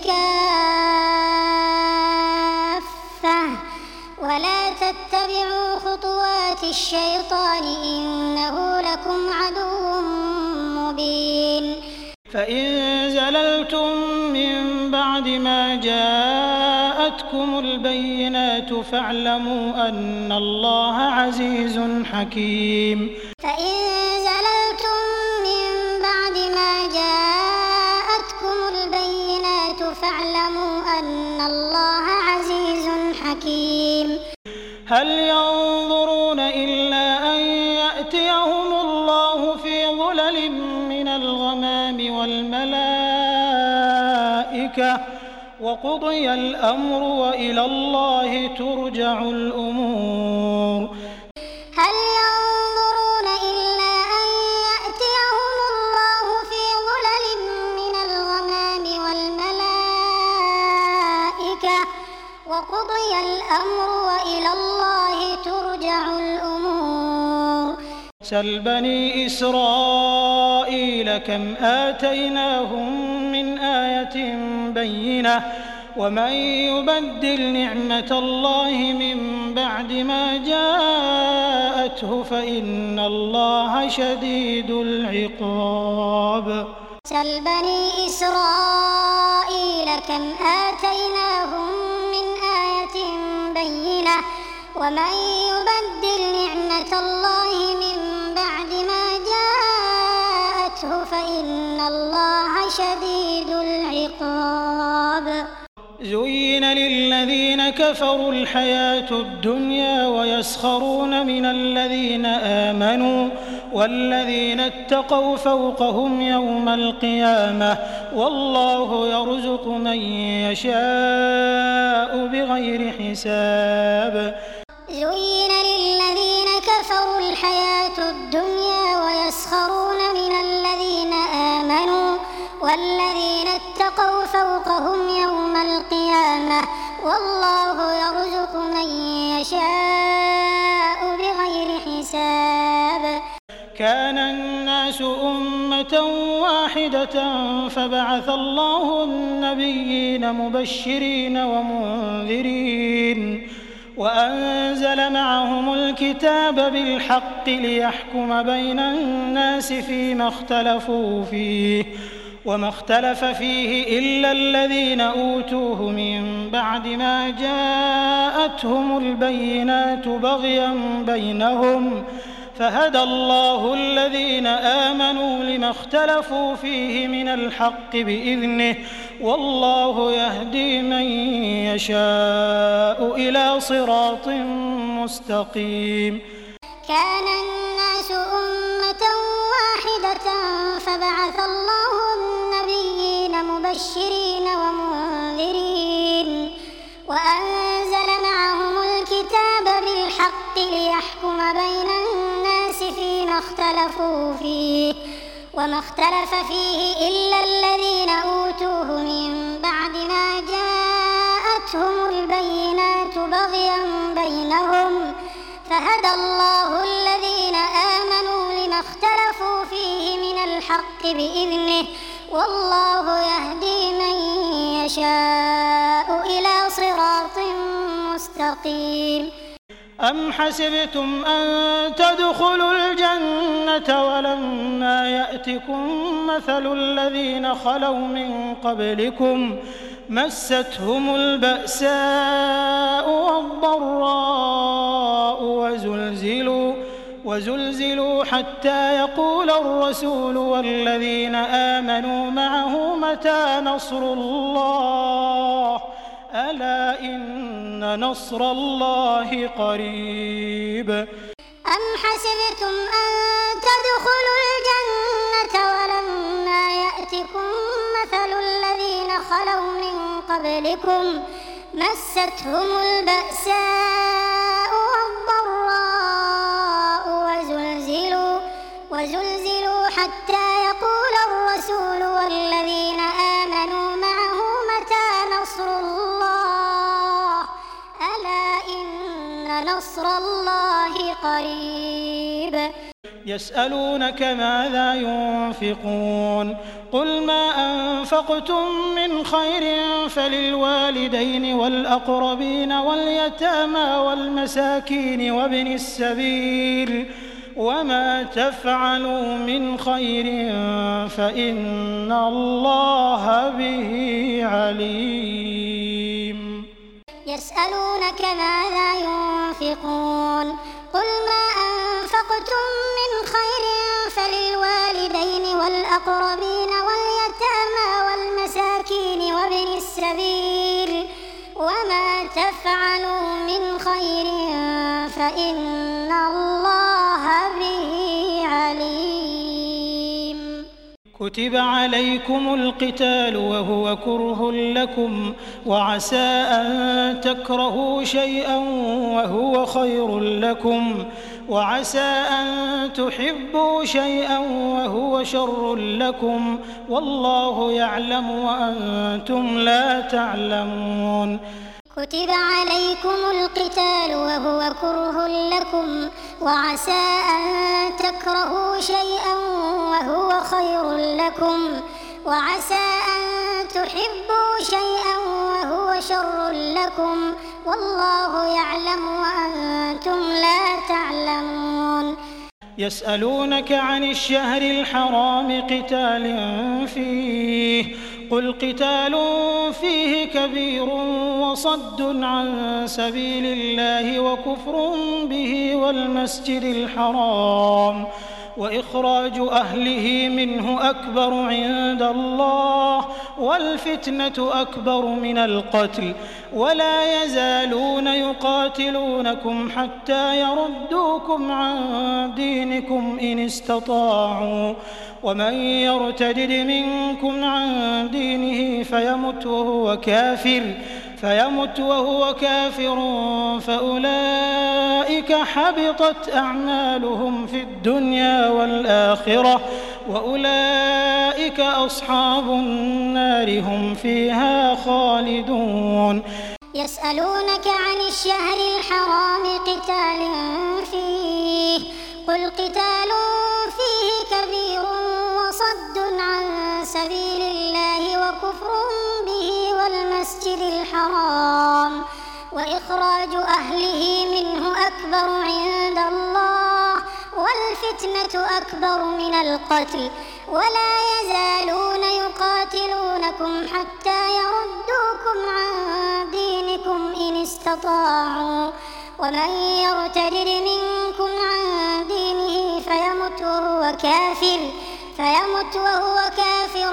كافة ولا تتبعوا خطوات الشيطان إنه لكم عدو مبين. فإن زللتم من بعد ما جاءتكم البينات فاعلموا أن الله عزيز حكيم. فإن زللتم من بعد ما جاءتكم البينات فاعلموا أن الله عزيز حكيم. هل ينظرون إلا أن يأتيهم الله في ظلل من الغمام والملائكة وقضي الأمر وإلى الله ترجع الأمور. هل ينظرون إلا أن يأتيهم الله في ظلل من الغمام والملائكة وقضي الأمر وإلى الله ترجع الأمور. سل بني إسرائيل كم آتيناهم من آية بينة ومن يبدل نعمة الله من بعد ما جاءته فإن الله شديد العقاب. سل بني إسرائيل كم آتيناهم من آية بينة ومن يبدل نعمة الله من بعد ما جاءته فإن الله شديد العقاب. زين للذين كفروا الحياة الدنيا ويسخرون من الذين آمنوا والذين اتقوا فوقهم يوم القيامة والله يرزق من يشاء بغير حساب. زين للذين كفروا الحياة الدنيا ويسخرون من الذين آمنوا والذين اتقوا فوقهم يوم القيامة والله يرزق من يشاء بغير حساب. كان الناس أمة واحدة فبعث الله النبيين مبشرين ومنذرين وأنزل معهم الكتاب بالحق ليحكم بين الناس فيما اختلفوا فيه وما اختلف فيه إلا الذين أوتوه من بعد ما جاءتهم البينات بغيا بينهم فهدى الله الذين آمنوا لما اختلفوا فيه من الحق بإذنه والله يهدي من يشاء إلى صراط مستقيم. كان الناس أمة واحدة فبعث الله النبيين مبشرين ومنذرين وأنزل معهم الكتاب بالحق ليحكم بين الناس فيما اختلفوا فيه وما اختلف فيه إلا الذين أوتوه من بعد ما جاءتهم البينات بغيا بينهم فهدى الله الذين آمنوا لما اختلفوا فيه من الحق بإذنه والله يهدي من يشاء إلى صراط مستقيم. أم حسبتم أن تدخلوا الجنة ولما يأتكم مثل الذين خلوا من قبلكم مستهم البأساء والضراء وزلزلوا حتى يقول الرسول والذين آمنوا معه متى نصر الله ألا إن نصر الله قريب أم حسبتم أن تدخلوا الجنة ولما يأتكم مثل الذين خلوا من قبلكم مستهم البأساء والضراء وزلزلوا حتى يقول الرسول والذين آمنوا معه متى نصر الله ألا إن نصر الله قريب يسألونك ماذا ينفقون قل ما أنفقتم من خير فللوالدين والأقربين واليتامى والمساكين وابن السبيل وما تفعلوا من خير فإن الله به عليم يسألونك ماذا ينفقون قل ما أنفقتم من خير فللوالدين والأقربين واليتامى والمساكين وابن السبيل وما تفعلوا من خير فإن الله به عليم كتب عليكم القتال وهو كره لكم وعسى أن تكرهوا شيئا وهو خير لكم وعسى أن تحبوا شيئا وهو شر لكم والله يعلم وأنتم لا تعلمون كتب عليكم القتال وهو كره لكم وعسى أن تكرهوا شيئا وهو خير لكم وعسى أن تحبوا شيئا وهو شر لكم والله يعلم وأنتم لا تعلمون يسألونك عن الشهر الحرام قتال فيه قل قتال فيه كبير وصد عن سبيل الله وكفر به والمسجد الحرام وإخراج أهله منه أكبر عند الله والفتنة أكبر من القتل ولا يزالون يقاتلونكم حتى يردوكم عن دينكم إن استطاعوا ومن يرتدد منكم عن دينه فيمت وهو كافر فأولئك حبطت أعمالهم في الدنيا والآخرة وأولئك أصحاب النار هم فيها خالدون يسألونك عن الشهر الحرام قتال فيه قل قتال فيه كبير وصد عن سبيل الله وكفر به والمسجد الحرام وإخراج أهله منه أكبر عند الله والفتنة أكبر من القتل ولا يزالون يقاتلونكم حتى يردوكم عن دينكم إن استطاعوا ومن يرتدد منكم عن دينه فيمت وهو كافر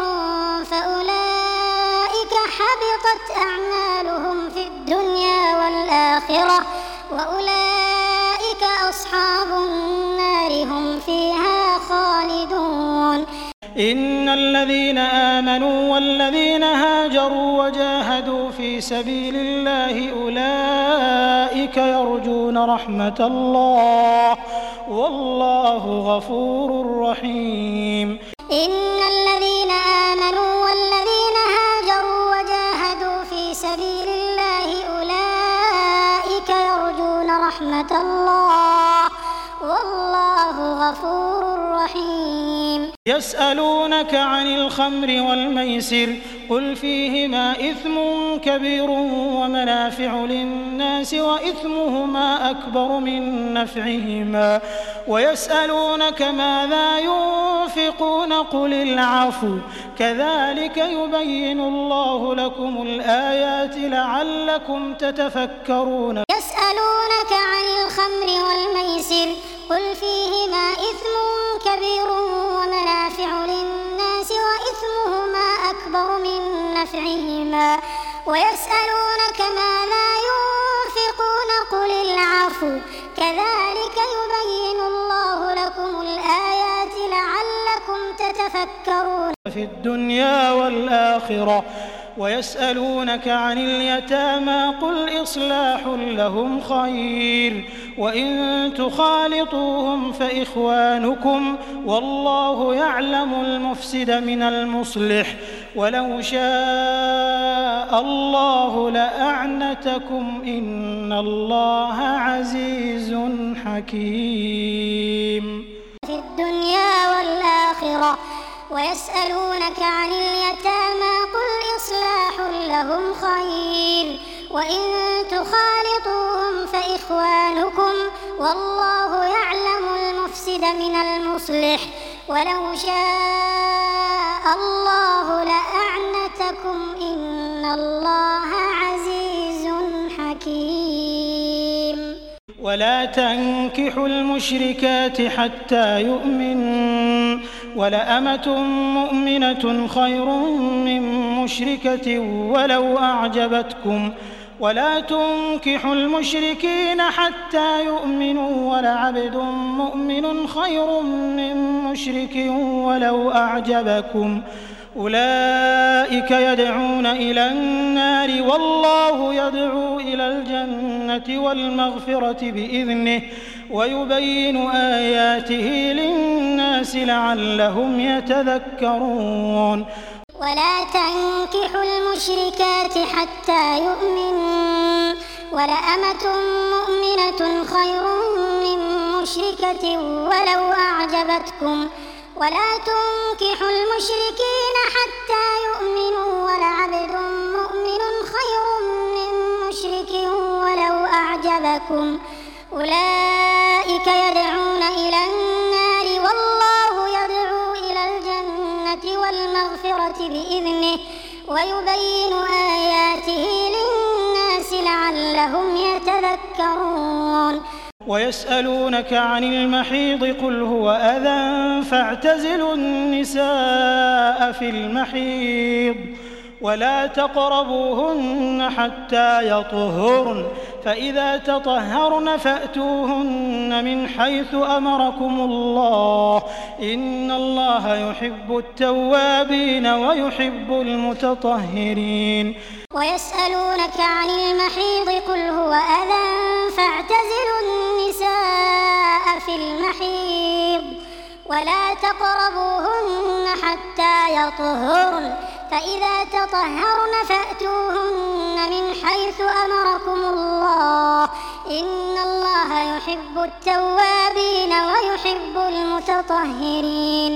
فأولئك حبطت أعمالهم في الدنيا والآخرة وأولئك أصحاب النار هم فيها خالدون إن الذين آمنوا والذين هاجروا وجاهدوا في سبيل الله أولئك يرجون رحمة الله والله غفور رحيم إن الذين آمنوا والذين هاجروا وجاهدوا في سبيل الله أولئك يرجون رحمة الله والله غفور رحيم يسألونك عن الخمر والميسر قل فيهما إثم كبير ومنافع للناس وإثمهما أكبر من نفعهما ويسألونك ماذا ينفقون قل العفو كذلك يبين الله لكم الآيات لعلكم تتفكرون يسألونك عن الخمر والميسر قل فيهما إثم كبير ومنافع للناس وإثمهما أكبر من نفعهما ويسألونك ماذا ينفقون قل العفو كذلك يبين الله لكم الآيات لعلكم تتفكرون في الدنيا والآخرة ويسألونك عن اليتامى قل إصلاح لهم خير وإن تخالطوهم فإخوانكم والله يعلم المفسد من المصلح ولو شاء الله لأعنتكم إن الله عزيز حكيم في الدنيا والآخرة ويسألونك عن اليتامى قل إصلاح لهم خير وإن تخالطوهم فإخوانكم والله يعلم المفسد من المصلح ولو شاء الله لأعنتكم إن الله عزيز حكيم ولا تنكحوا المشركات حتى يؤمنوا ولأمة مؤمنة خير من مشركة ولو أعجبتكم ولا تنكحوا المشركين حتى يؤمنوا ولعبد مؤمن خير من مشرك ولو أعجبكم أولئك يدعون إلى النار والله يدعو إلى الجنة والمغفرة بإذنه ويبين آياته للناس لعلهم يتذكرون ولا تنكحوا المشركات حتى يؤمنوا ولأمة مؤمنة خير من مشركة ولو أعجبتكم ولا تنكحوا المشركين حتى يؤمنوا ولعبد مؤمن خير من مشرك ولو أعجبكم أولئك يدعون إلى النار والله يدعو إلى الجنة والمغفرة بإذنه ويبين آياته للناس لعلهم يتذكرون ويسألونك عن المحيض قل هو أذى فاعتزلوا النساء في المحيض ولا تقربوهن حتى يطهرن فإذا تطهرن فأتوهن من حيث أمركم الله إن الله يحب التوابين ويحب المتطهرين ويسألونك عن المحيض قل هو أذى فاعتزلوا النساء في المحيض ولا تقربوهن حتى يطهرن فإذا تطهرن فأتوهن من حيث أمركم الله إن الله يحب التوابين ويحب المتطهرين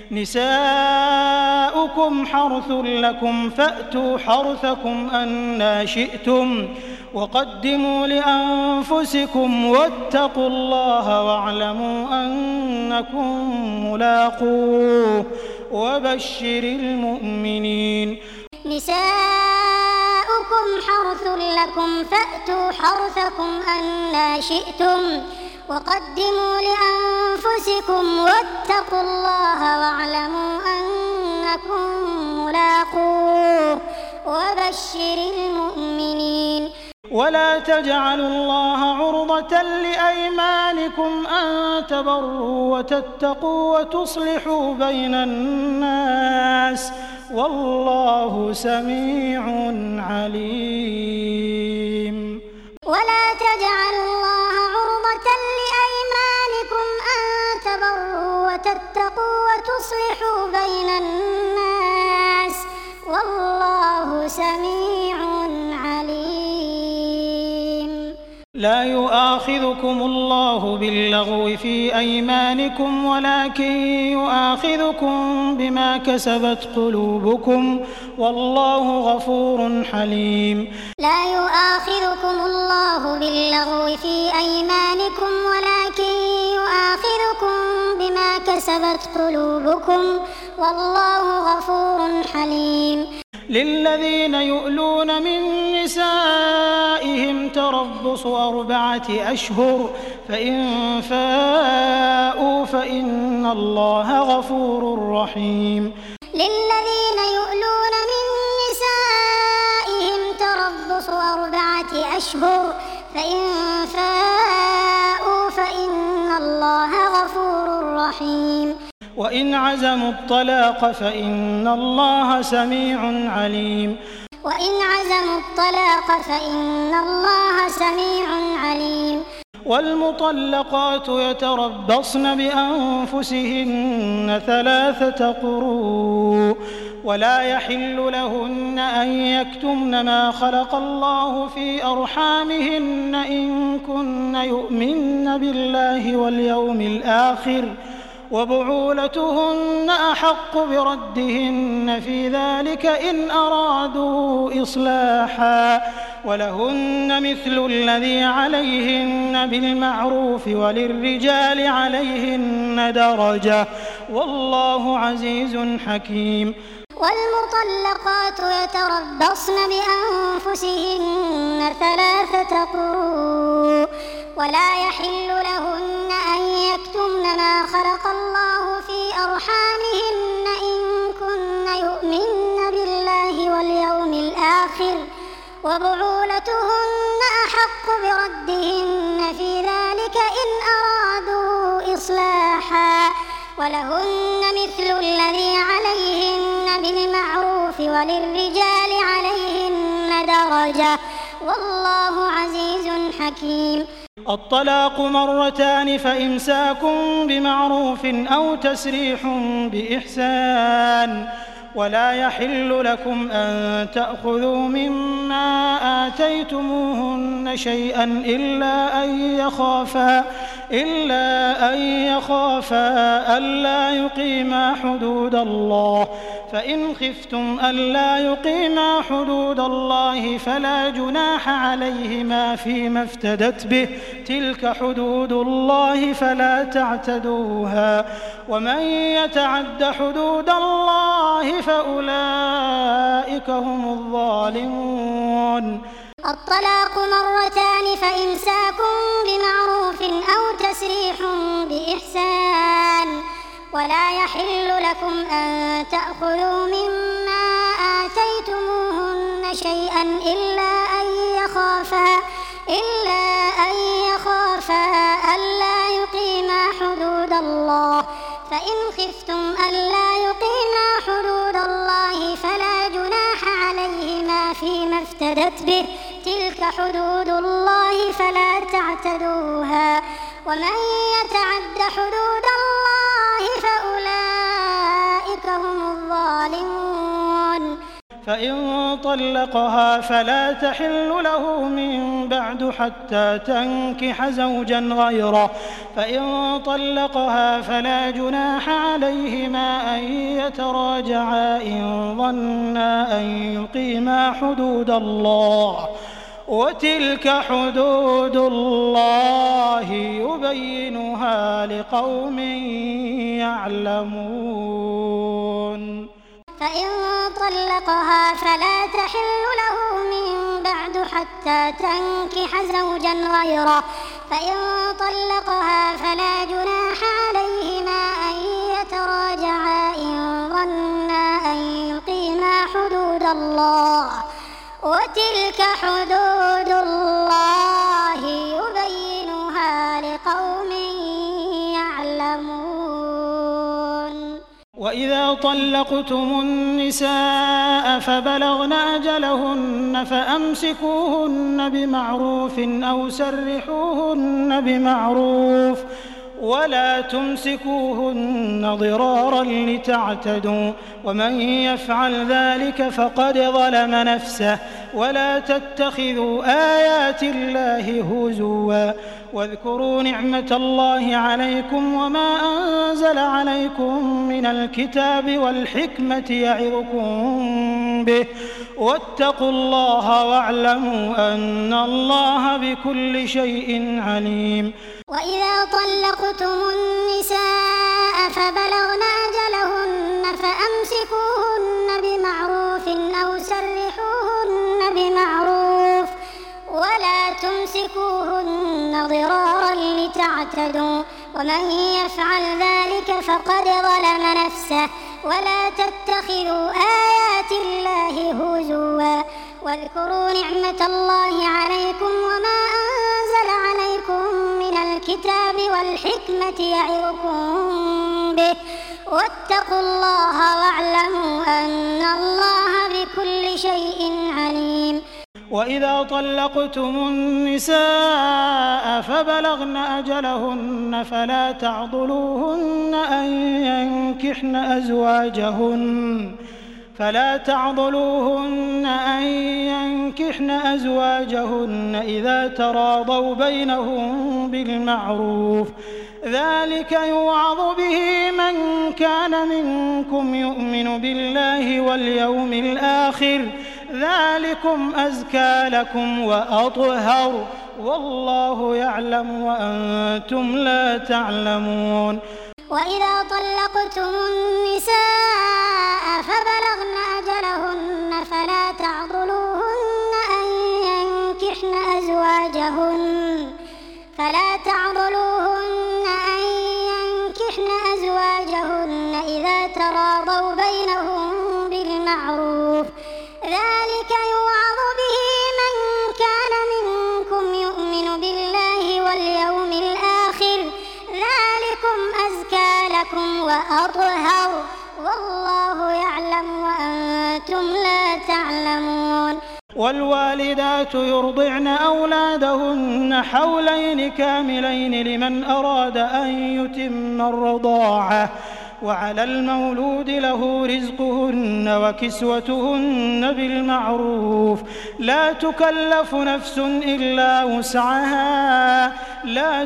نساؤكم حرث لكم فأتوا حرثكم أنى شئتم وقدموا لأنفسكم واتقوا الله واعلموا أنكم ملاقوه وبشر المؤمنين نساؤكم حرث لكم فأتوا حرثكم أنى شئتم وقدموا لأنفسكم واتقوا الله واعلموا أنكم ملاقوه وبشر المؤمنين ولا تجعلوا الله عرضة لأيمانكم أن تبروا وتتقوا وتصلحوا بين الناس والله سميع عليم ولا تجعلوا الله عرضة لأيمانكم أن تبروا وتتقوا وتصلحوا بين الناس والله سميع عليم لا يؤاخذكم الله باللغو في أيمانكم ولكن يؤاخذكم بما كسبت قلوبكم والله غفور حليم. لا يؤاخذكم الله باللغو في أيمانكم ولكن يؤاخذكم بما كسبت قلوبكم والله غفور حليم. للذين يؤلون من نسائهم تربص 4 أشهر فإن فاءوا فإن الله غفور رحيم. للذين يؤلون من نسائهم تربص 4 أشهر فإن فاءوا فإن الله غفور رحيم. وإن عزموا الطلاق فإن الله سميع عليم. وإن عزموا الطلاق فإن الله سميع عليم. والمطلقات يتربصن بأنفسهن 3 قروء ولا يحل لهن أن يكتمن ما خلق الله في أرحامهن إن كن يؤمن بالله واليوم الآخر وبعولتهن أحق بردهن في ذلك إن أرادوا إصلاحا ولهن مثل الذي عليهن بالمعروف وللرجال عليهن درجة والله عزيز حكيم. والمطلقات يتربصن بأنفسهن 3 قروء ولا يحل لهن أن يكتمن ما خلق الله في أرحامهن إن كن يؤمن بالله واليوم الآخر وبعولتهن أحق بردهن في ذلك إن أرادوا إصلاحا ولهن مثل الذي عليهن بالمعروف وللرجال عليهن درجة والله عزيز حكيم. الطلاق 2 فإمساك بمعروف أو تسريح بإحسان ولا يحل لكم أن تأخذوا مما آتيتموهن شيئا إلا أن يخافا ألا يقيما حدود الله فإن خفتم ألا يقيما حدود الله فلا جناح عليهما فيما افتدت به تلك حدود الله فلا تعتدوها ومن يتعد حدود الله فأولئك هم الظالمون. الطلاق 2 فإمساك بمعروف أو تسريح بإحسان ولا يحل لكم أن تأخذوا مما آتيتموهن شيئا إلا أن يخافا ألا يقيما حدود الله فإن خفتم ألا يقيما حدود الله فلا جناح عليهما فيما افتدت به تلك حدود الله فلا تعتدوها ومن يتعد حدود الله فأولئك هم الظالمون. فإن طلقها فلا تحل له من بعد حتى تنكح زوجا غيره فإن طلقها فلا جناح عليهما أن يتراجعا إن ظنا أن يقيما حدود الله وتلك حدود الله يبينها لقوم يعلمون. فإن طلقها فلا تحل له من بعد حتى تنكح زوجا غيره فإن طلقها فلا جناح عليهما أن يتراجعا إن ظنا أن يقيما حدود الله وتلك حدود الله يبينها لقوم يعلمون. وإذا طلقتم النساء فبلغن أجلهن فأمسكوهن بمعروف أو سرحوهن بمعروف ولا تمسكوهن ضرارا لتعتدوا ومن يفعل ذلك فقد ظلم نفسه ولا تتخذوا آيات الله هزوا واذكروا نعمة الله عليكم وما أنزل عليكم من الكتاب والحكمة يعظكم به واتقوا الله واعلموا أن الله بكل شيء عليم. وإذا طلقتم النساء فبلغن أجلهن فأمسكوهن بمعروف أو سرحوهن بمعروف ولا تمسكوهن ضرارا لتعتدوا ومن يفعل ذلك فقد ظلم نفسه ولا تتخذوا آيات الله هزوا واذكروا نعمة الله عليكم وما أنزل عليكم من الكتاب والحكمة يعظكم به واتقوا الله واعلموا أن الله بكل شيء عليم. وإذا طلقتم النساء فبلغن أجلهن فلا تعضلوهن أن ينكحن أزواجهن إذا تراضوا بينهم بالمعروف ذلك يوعظ به من كان منكم يؤمن بالله واليوم الآخر ذلكم أزكى لكم وأطهر والله يعلم وأنتم لا تعلمون. وإذا طلقتم النساء فبلغن أجلهن فلا تعضلوهن أن ينكحن أزواجهن إذا تراضوا بينهم بالمعروف ذلك يوعظ به من كان منكم يؤمن بالله واليوم الآخر ذلكم أزكى لكم وأطهر والله يعلم وأنتم لا تعلمون. والوالدات يرضعن أولادهن حولين كاملين لمن أراد أن يتم الرضاعة وعلى المولود له رزقهن وكسوتهن بالمعروف لا تكلف نفس إلا وسعها لا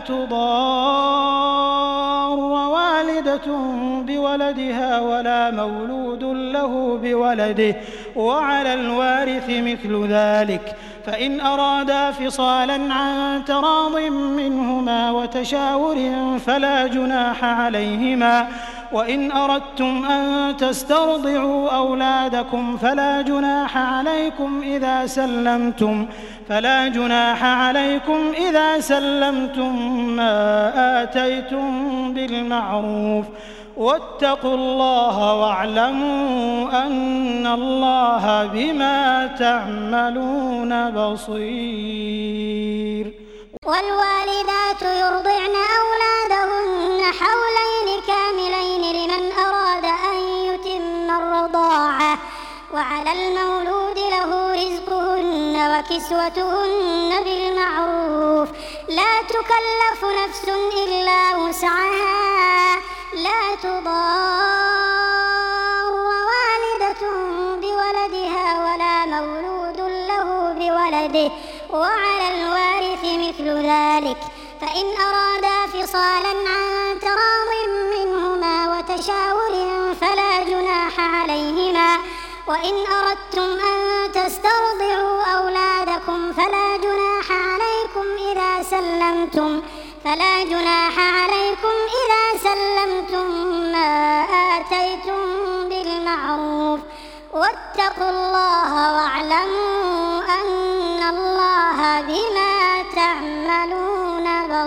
تضار والدة بولدها ولا مولود له بولده وعلى الوارث مثل ذلك فإن أرادا فصالا عن تراض منهما وتشاور فلا جناح عليهما وإن أردتم أن تسترضعوا أولادكم فلا جناح عليكم إذا سلمتم ما آتيتم بالمعروف واتقوا الله واعلموا أن الله بما تعملون بصير. والوالدات يرضعن أولادهن حولين كاملين لمن أراد أن يتم الرضاعة وعلى المولود له رزقهن وكسوتهن بالمعروف لا تكلف نفس إلا وسعها لا تضار والدة بولدها ولا مولود له بولده وعلى الوارث مثل ذلك فإن أرادا فصالا عن تراض منهما وتشاور فلا جناح عليهما وإن أردتم أن تسترضعوا أولادكم فلا جناح عليكم إذا سلمتم ما آتيتم بالمعروف واتقوا الله واعلموا أن الله بما تعملون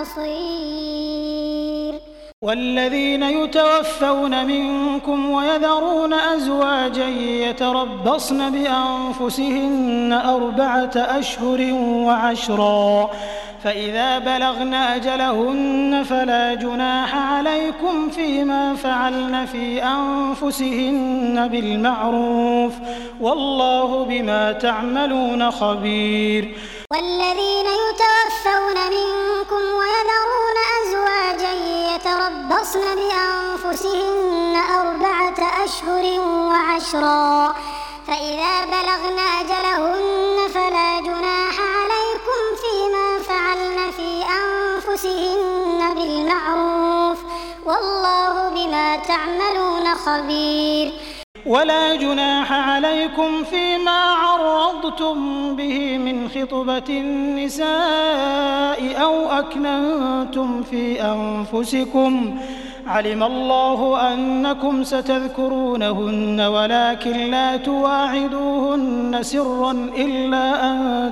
بصير. والذين يتوفون منكم ويذرون أزواجا يتربصن بأنفسهن 4 أشهر وعشرا فإذا بلغن أجلهن فلا جناح عليكم فيما فعلن في أنفسهن بالمعروف والله بما تعملون خبير. والذين يتوفون منكم ويذرون أزواجا يتربصن بأنفسهن 4 أشهر و10 فإذا بلغن أجلهن فلا جناح عليكم فيما فعلن في أنفسهن بالمعروف والله بما تعملون خبير. ولا جناح عليكم فيما عرضتم به من خطبة النساء أو أكننتم في أنفسكم علم الله أنكم ستذكرونهن ولكن لا تواعدوهن سرا إلا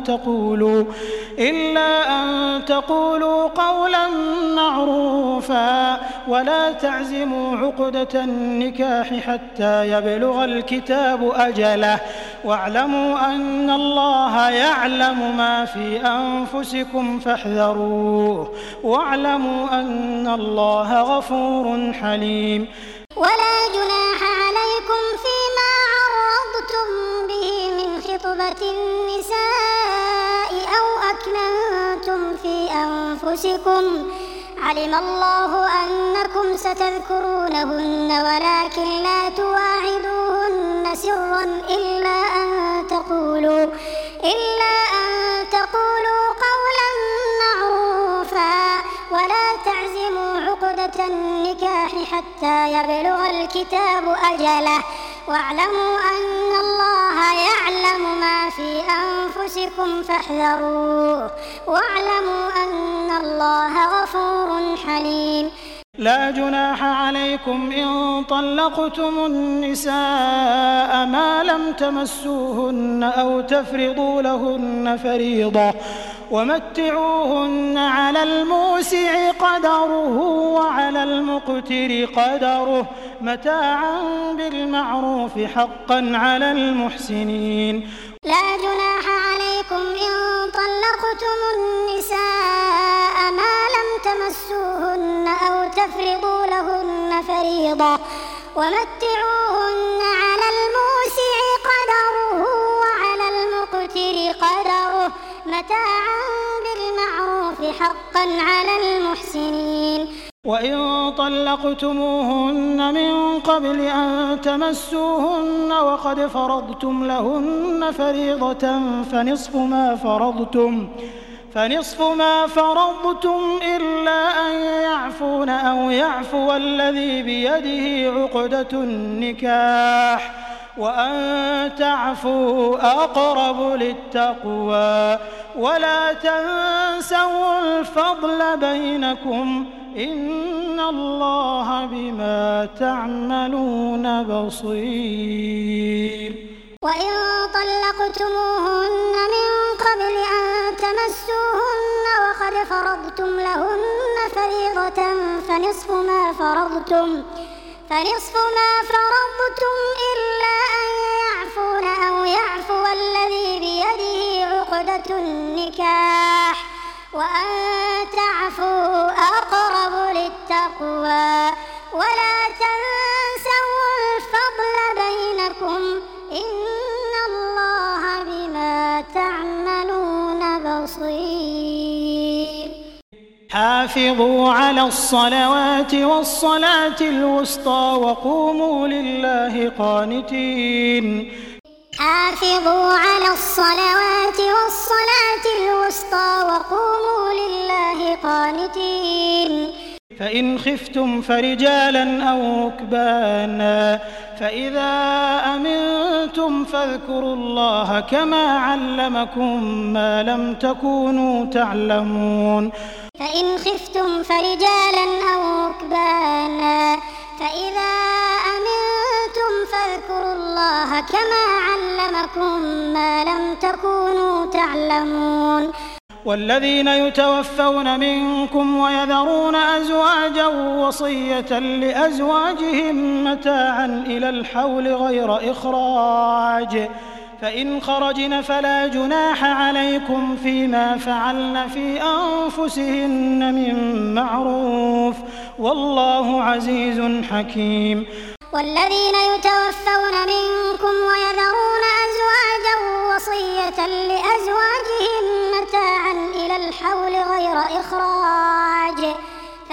أن تقولوا قولا معروفا ولا تعزموا عقدة النكاح حتى يبلغ الكتاب أجله واعلموا أن الله يعلم ما في أنفسكم فاحذروه واعلموا أن الله غفور حليم. ولا جناح عليكم فيما عرضتم به من خطبة النساء أو أكننتم في أنفسكم علم الله أنكم ستذكرونهن ولكن لا تواعدوهن سرا إلا أن تقولوا قولا معروفا ولا تعزموا عقدة النكاح حتى يبلغ الكتاب أجله واعلموا أن الله يعلم ما في أنفسكم فاحذروه واعلموا أن الله غفور حليم. لا جناح عليكم إن طلقتم النساء ما لم تمسوهن أو تفرضوا لهن فريضة ومتعوهن على الموسع قدره وعلى المقتر قدره متاعا بالمعروف حقا على المحسنين. لا جناح عليكم إن طلقتم النساء ما لم تمسوهن أو تفرضوا لهن فريضة ومتعوهن على الموسع قدره وعلى المقتر قدره متاعا بالمعروف حقا على المحسنين. وإن طلقتموهن من قبل أن تمسوهن وقد فرضتم لهن فريضة فنصف ما فرضتم إلا أن يعفون أو يعفو الذي بيده عقدة النكاح وأن تعفوا أقرب للتقوى ولا تنسوا الفضل بينكم إن الله بما تعملون بصير. وإن طلقتموهن من قبل أن تمسوهن وقد فرضتم لهن فريضة فنصف ما فرضتم إلا أن يعفون أو يعفو الذي بيده عقدة النكاح وأن تعفوا أقرب للتقوى ولا تنسوا الفضل بينكم إن الله بما تعملون بصير. حافظوا على الصلوات والصلاة الوسطى وقوموا لله قانتين. حافظوا على الصلوات والصلاة الوسطى وقوموا لله قانتين. فإن خفتم فرجالا أو ركبانا فإذا أمنتم فاذكروا الله كما علمكم ما لم تكونوا تعلمون. فإن خفتم فرجالا أو ركبانا فإذا أمنتم فاذكروا الله كما علمكم ما لم تكونوا تعلمون. والذين يتوفون منكم ويذرون أزواجا وصية لأزواجهم متاعا إلى الحول غير إخراج فإن خرجن فلا جناح عليكم فيما فعلن في أنفسهن من معروف والله عزيز حكيم. والذين يتوفون منكم ويذرون أزواجا وصية لأزواجهم متاعا إلى الحول غير إخراج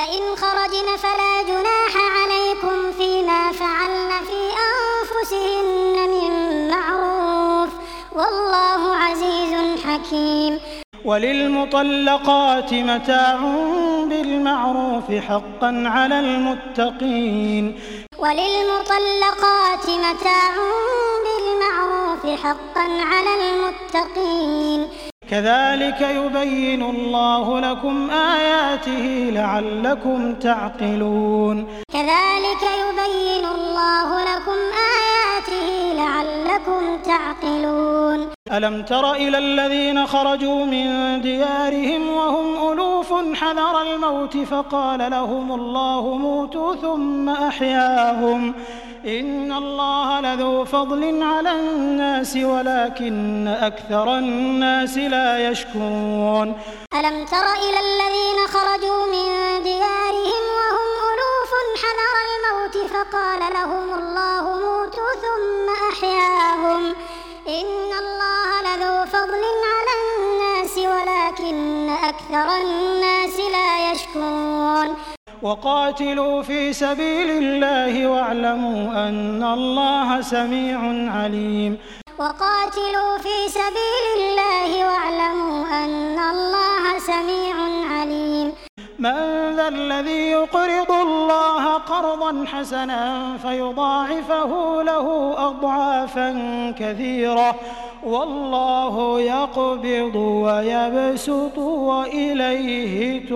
فإن خرجن فلا جناح عليكم فيما فعلن في أنفسهن من معروف والله عزيز حكيم. وللمطلقات متاع بالمعروف حقا على المتقين. وللمطلقات متاع بالمعروف حقا على المتقين. كذلك يبين الله لكم آياته لعلكم تعقلون. كذلك يبين الله لكم آياته لعلكم تعقلون. ألم تر إلى الذين خرجوا من ديارهم وهم ألوف حذر الموت فقال لهم الله موتوا ثم أحياهم إن الله لذو فضل على الناس ولكن أكثر الناس لا يشكرون. ألم تر إلى الذين خرجوا من ديارهم وهم ألوف حذر الموت فقال لهم الله موتوا ثم أحياهم إن الله لذو فضل على الناس ولكن أكثر الناس لا يشكرون. وقاتلوا في سبيل الله واعلموا أن الله سميع عليم. وقاتلوا في سبيل الله واعلموا أن الله سميع عليم. من ذا الذي يقرض الله قرضا حسنا فيضاعفه له أضعافا كثيرة والله يقبض ويبسط وإليه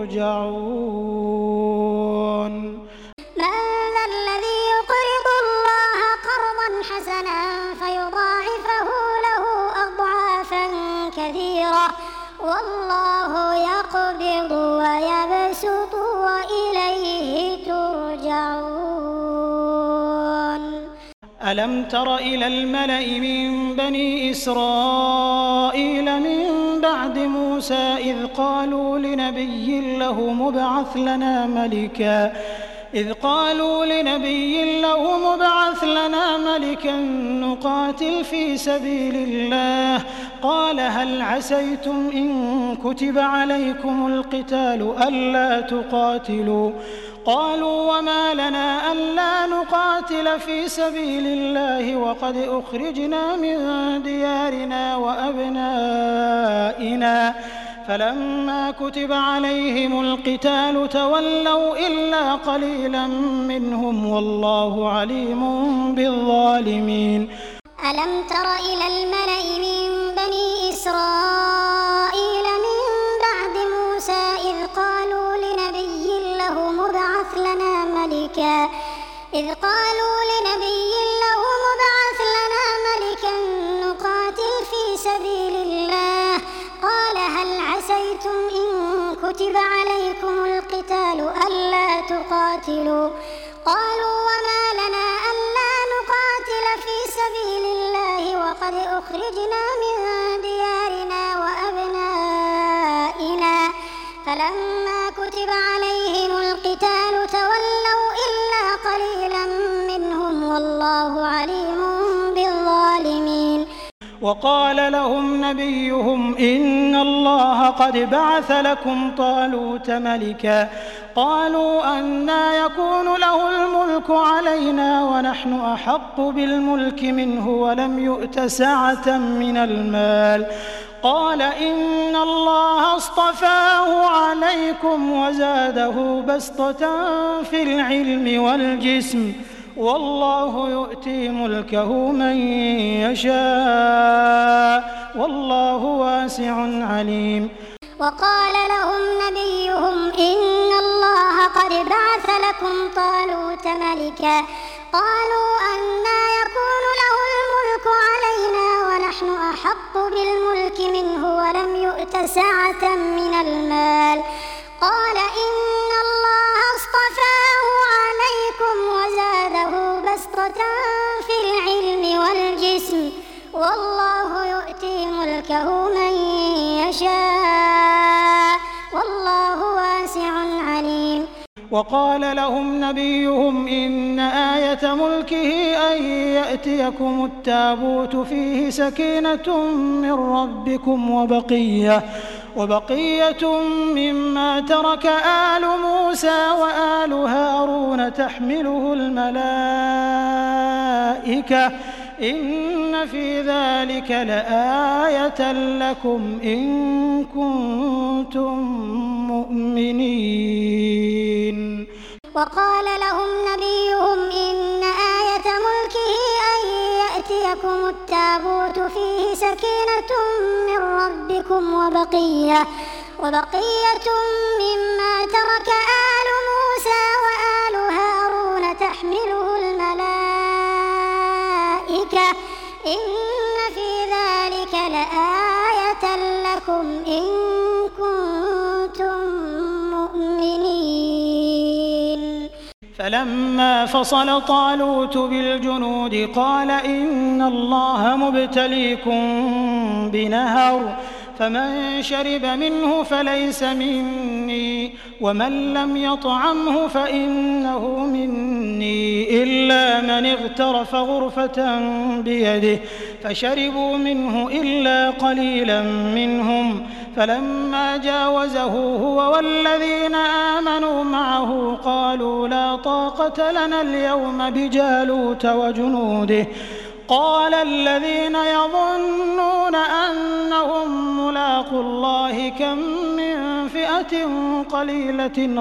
ترجعون. من ذا الذي يقرض الله قرضا حسنا فيضاعفه له أضعافا كثيرة والله يقبض ويبسط وإليه ترجعون. ألم تر إلى الملأ من بني إسرائيل من بعد موسى إذ قالوا لنبي له مبعث لنا ملكا نقاتل في سبيل الله قال هل عسيتم إن كتب عليكم القتال ألا تقاتلوا قالوا وما لنا ألا نقاتل في سبيل الله وقد أخرجنا من ديارنا وأبنائنا فلما كتب عليهم القتال تولوا إلا قليلا منهم والله عليم بالظالمين. ألم تر إلى الملأ من بني إسرائيل من بعد موسى إذ قالوا لنبي له مبعث لنا ملكا نقاتل في سبيل الله قال هل عسيتم إن كتب عليكم القتال ألا تقاتلوا قالوا وما لنا ألا نقاتل في سبيل الله وقد أخرجنا من ديارنا وأبنائنا فلما كتب عليهم القتال تولوا إلا قليلا منهم والله عليم بالظالمين. وقال لهم نبيهم إن الله قد بعث لكم طالوت ملكا قالوا أنى يكون له الملك علينا ونحن أحق بالملك منه ولم يؤت سعة من المال قال إن الله اصطفاه عليكم وزاده بسطة في العلم والجسم والله يؤتي ملكه من يشاء والله واسع عليم. وقال لهم نبيهم إن الله قد بعث لكم طالوت ملكا قالوا أنى يكون له الملك علينا ونحن أحق بالملك منه ولم يؤت سعة من المال قال إن الله اصطفاه عليكم وزاده بسطة في العلم والجسم والله يؤتي ملكه من يشاء والله واسع عليم. وقال لهم نبيهم إن آية ملكه أن يأتيكم التابوت فيه سكينة من ربكم وبقية مما ترك آل موسى وآل هارون تحمله الملائكة إن في ذلك لآية لكم إن كنتم مؤمنين. وقال لهم نبيهم إن آية ملكه أن يأتيكم التابوت فيه سكينة من ربكم وبقية مما ترك آل موسى وآل هارون تحمله الملائكة إن في ذلك لآية لكم إن كنتم مؤمنين. فلما فصل طالوت بالجنود قال إن الله مبتليكم بنهر فمن شرب منه فليس مني ومن لم يطعمه فإنه مني إلا من اغترف غرفة بيده فشربوا منه إلا قليلا منهم فلما جاوزه هو والذين آمنوا معه قالوا لا طاقة لنا اليوم بجالوت وجنوده قال الذين يظنون أنهم ملاقو الله كم من فئة قليلة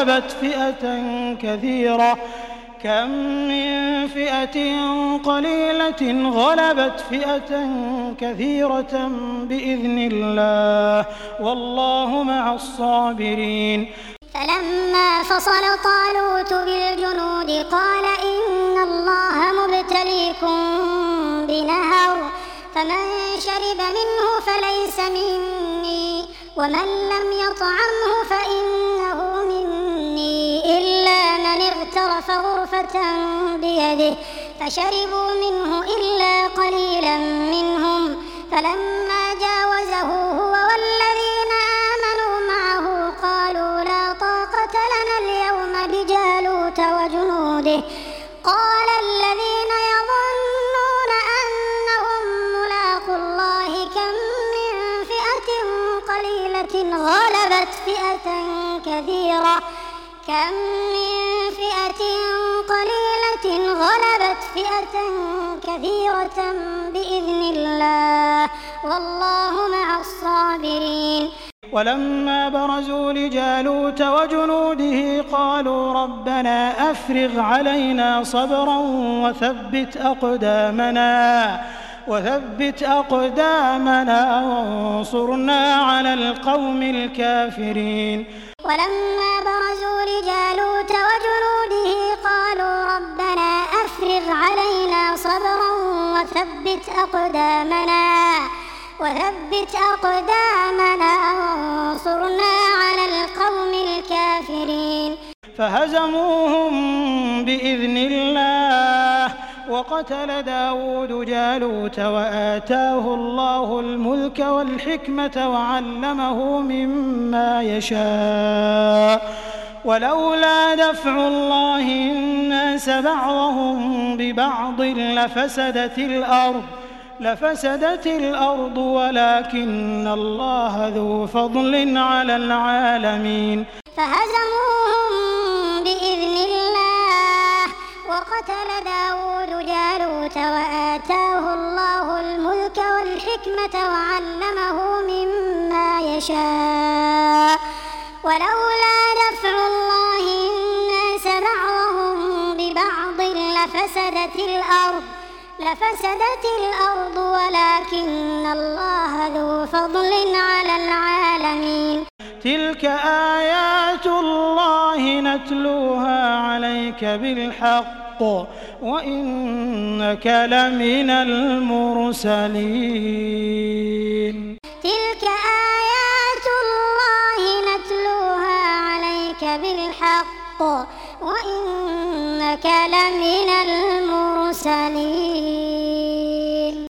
غلبت فئة كثيرة بإذن الله والله مع الصابرين. فلما فصل طالوت بالجنود قال إن الله مبتليكم بنهر فمن شرب منه فليس مني ومن لم يطعمه فإنه مني إلا من اغترف غرفة بيده فشربوا منه إلا قليلا منهم فلما جاوزه هو والذين آمنوا معه قالوا لا طاقة لنا اليوم بجالوت وجنوده قال الذين يظنون أنهم ملاقو الله كم من فئة قليلة غلبت فئة كثيرة بإذن الله والله مع الصابرين. ولما برزوا لجالوت وجنوده قالوا ربنا أفرغ علينا صبرا وثبت أقدامنا وانصرنا على القوم الكافرين. ولما برزوا لجالوت وجنوده قالوا ربنا أفرغ علينا صبرا وثبت أقدامنا وانصرنا على القوم الكافرين. فهزموهم بإذن الله وقتل داود جالوت وآتاه الله الملك والحكمة وعلمه مما يشاء ولولا دفع الله الناس بعضهم ببعض لفسدت الأرض ولكن الله ذو فضل على العالمين. فهزموهم بإذن الله وقتل داود جالوت وآتاه الله الملك والحكمة وعلمه مما يشاء ولولا دفع الله الناس بعضهم ببعض لفسدت الأرض ولكن الله ذو فضل على العالمين. تلك آيات الله نتلوها عليك بالحق وإنك لمن المرسلين. تلك آيات الله نتلوها عليك بالحق وإنك لمن المرسلين.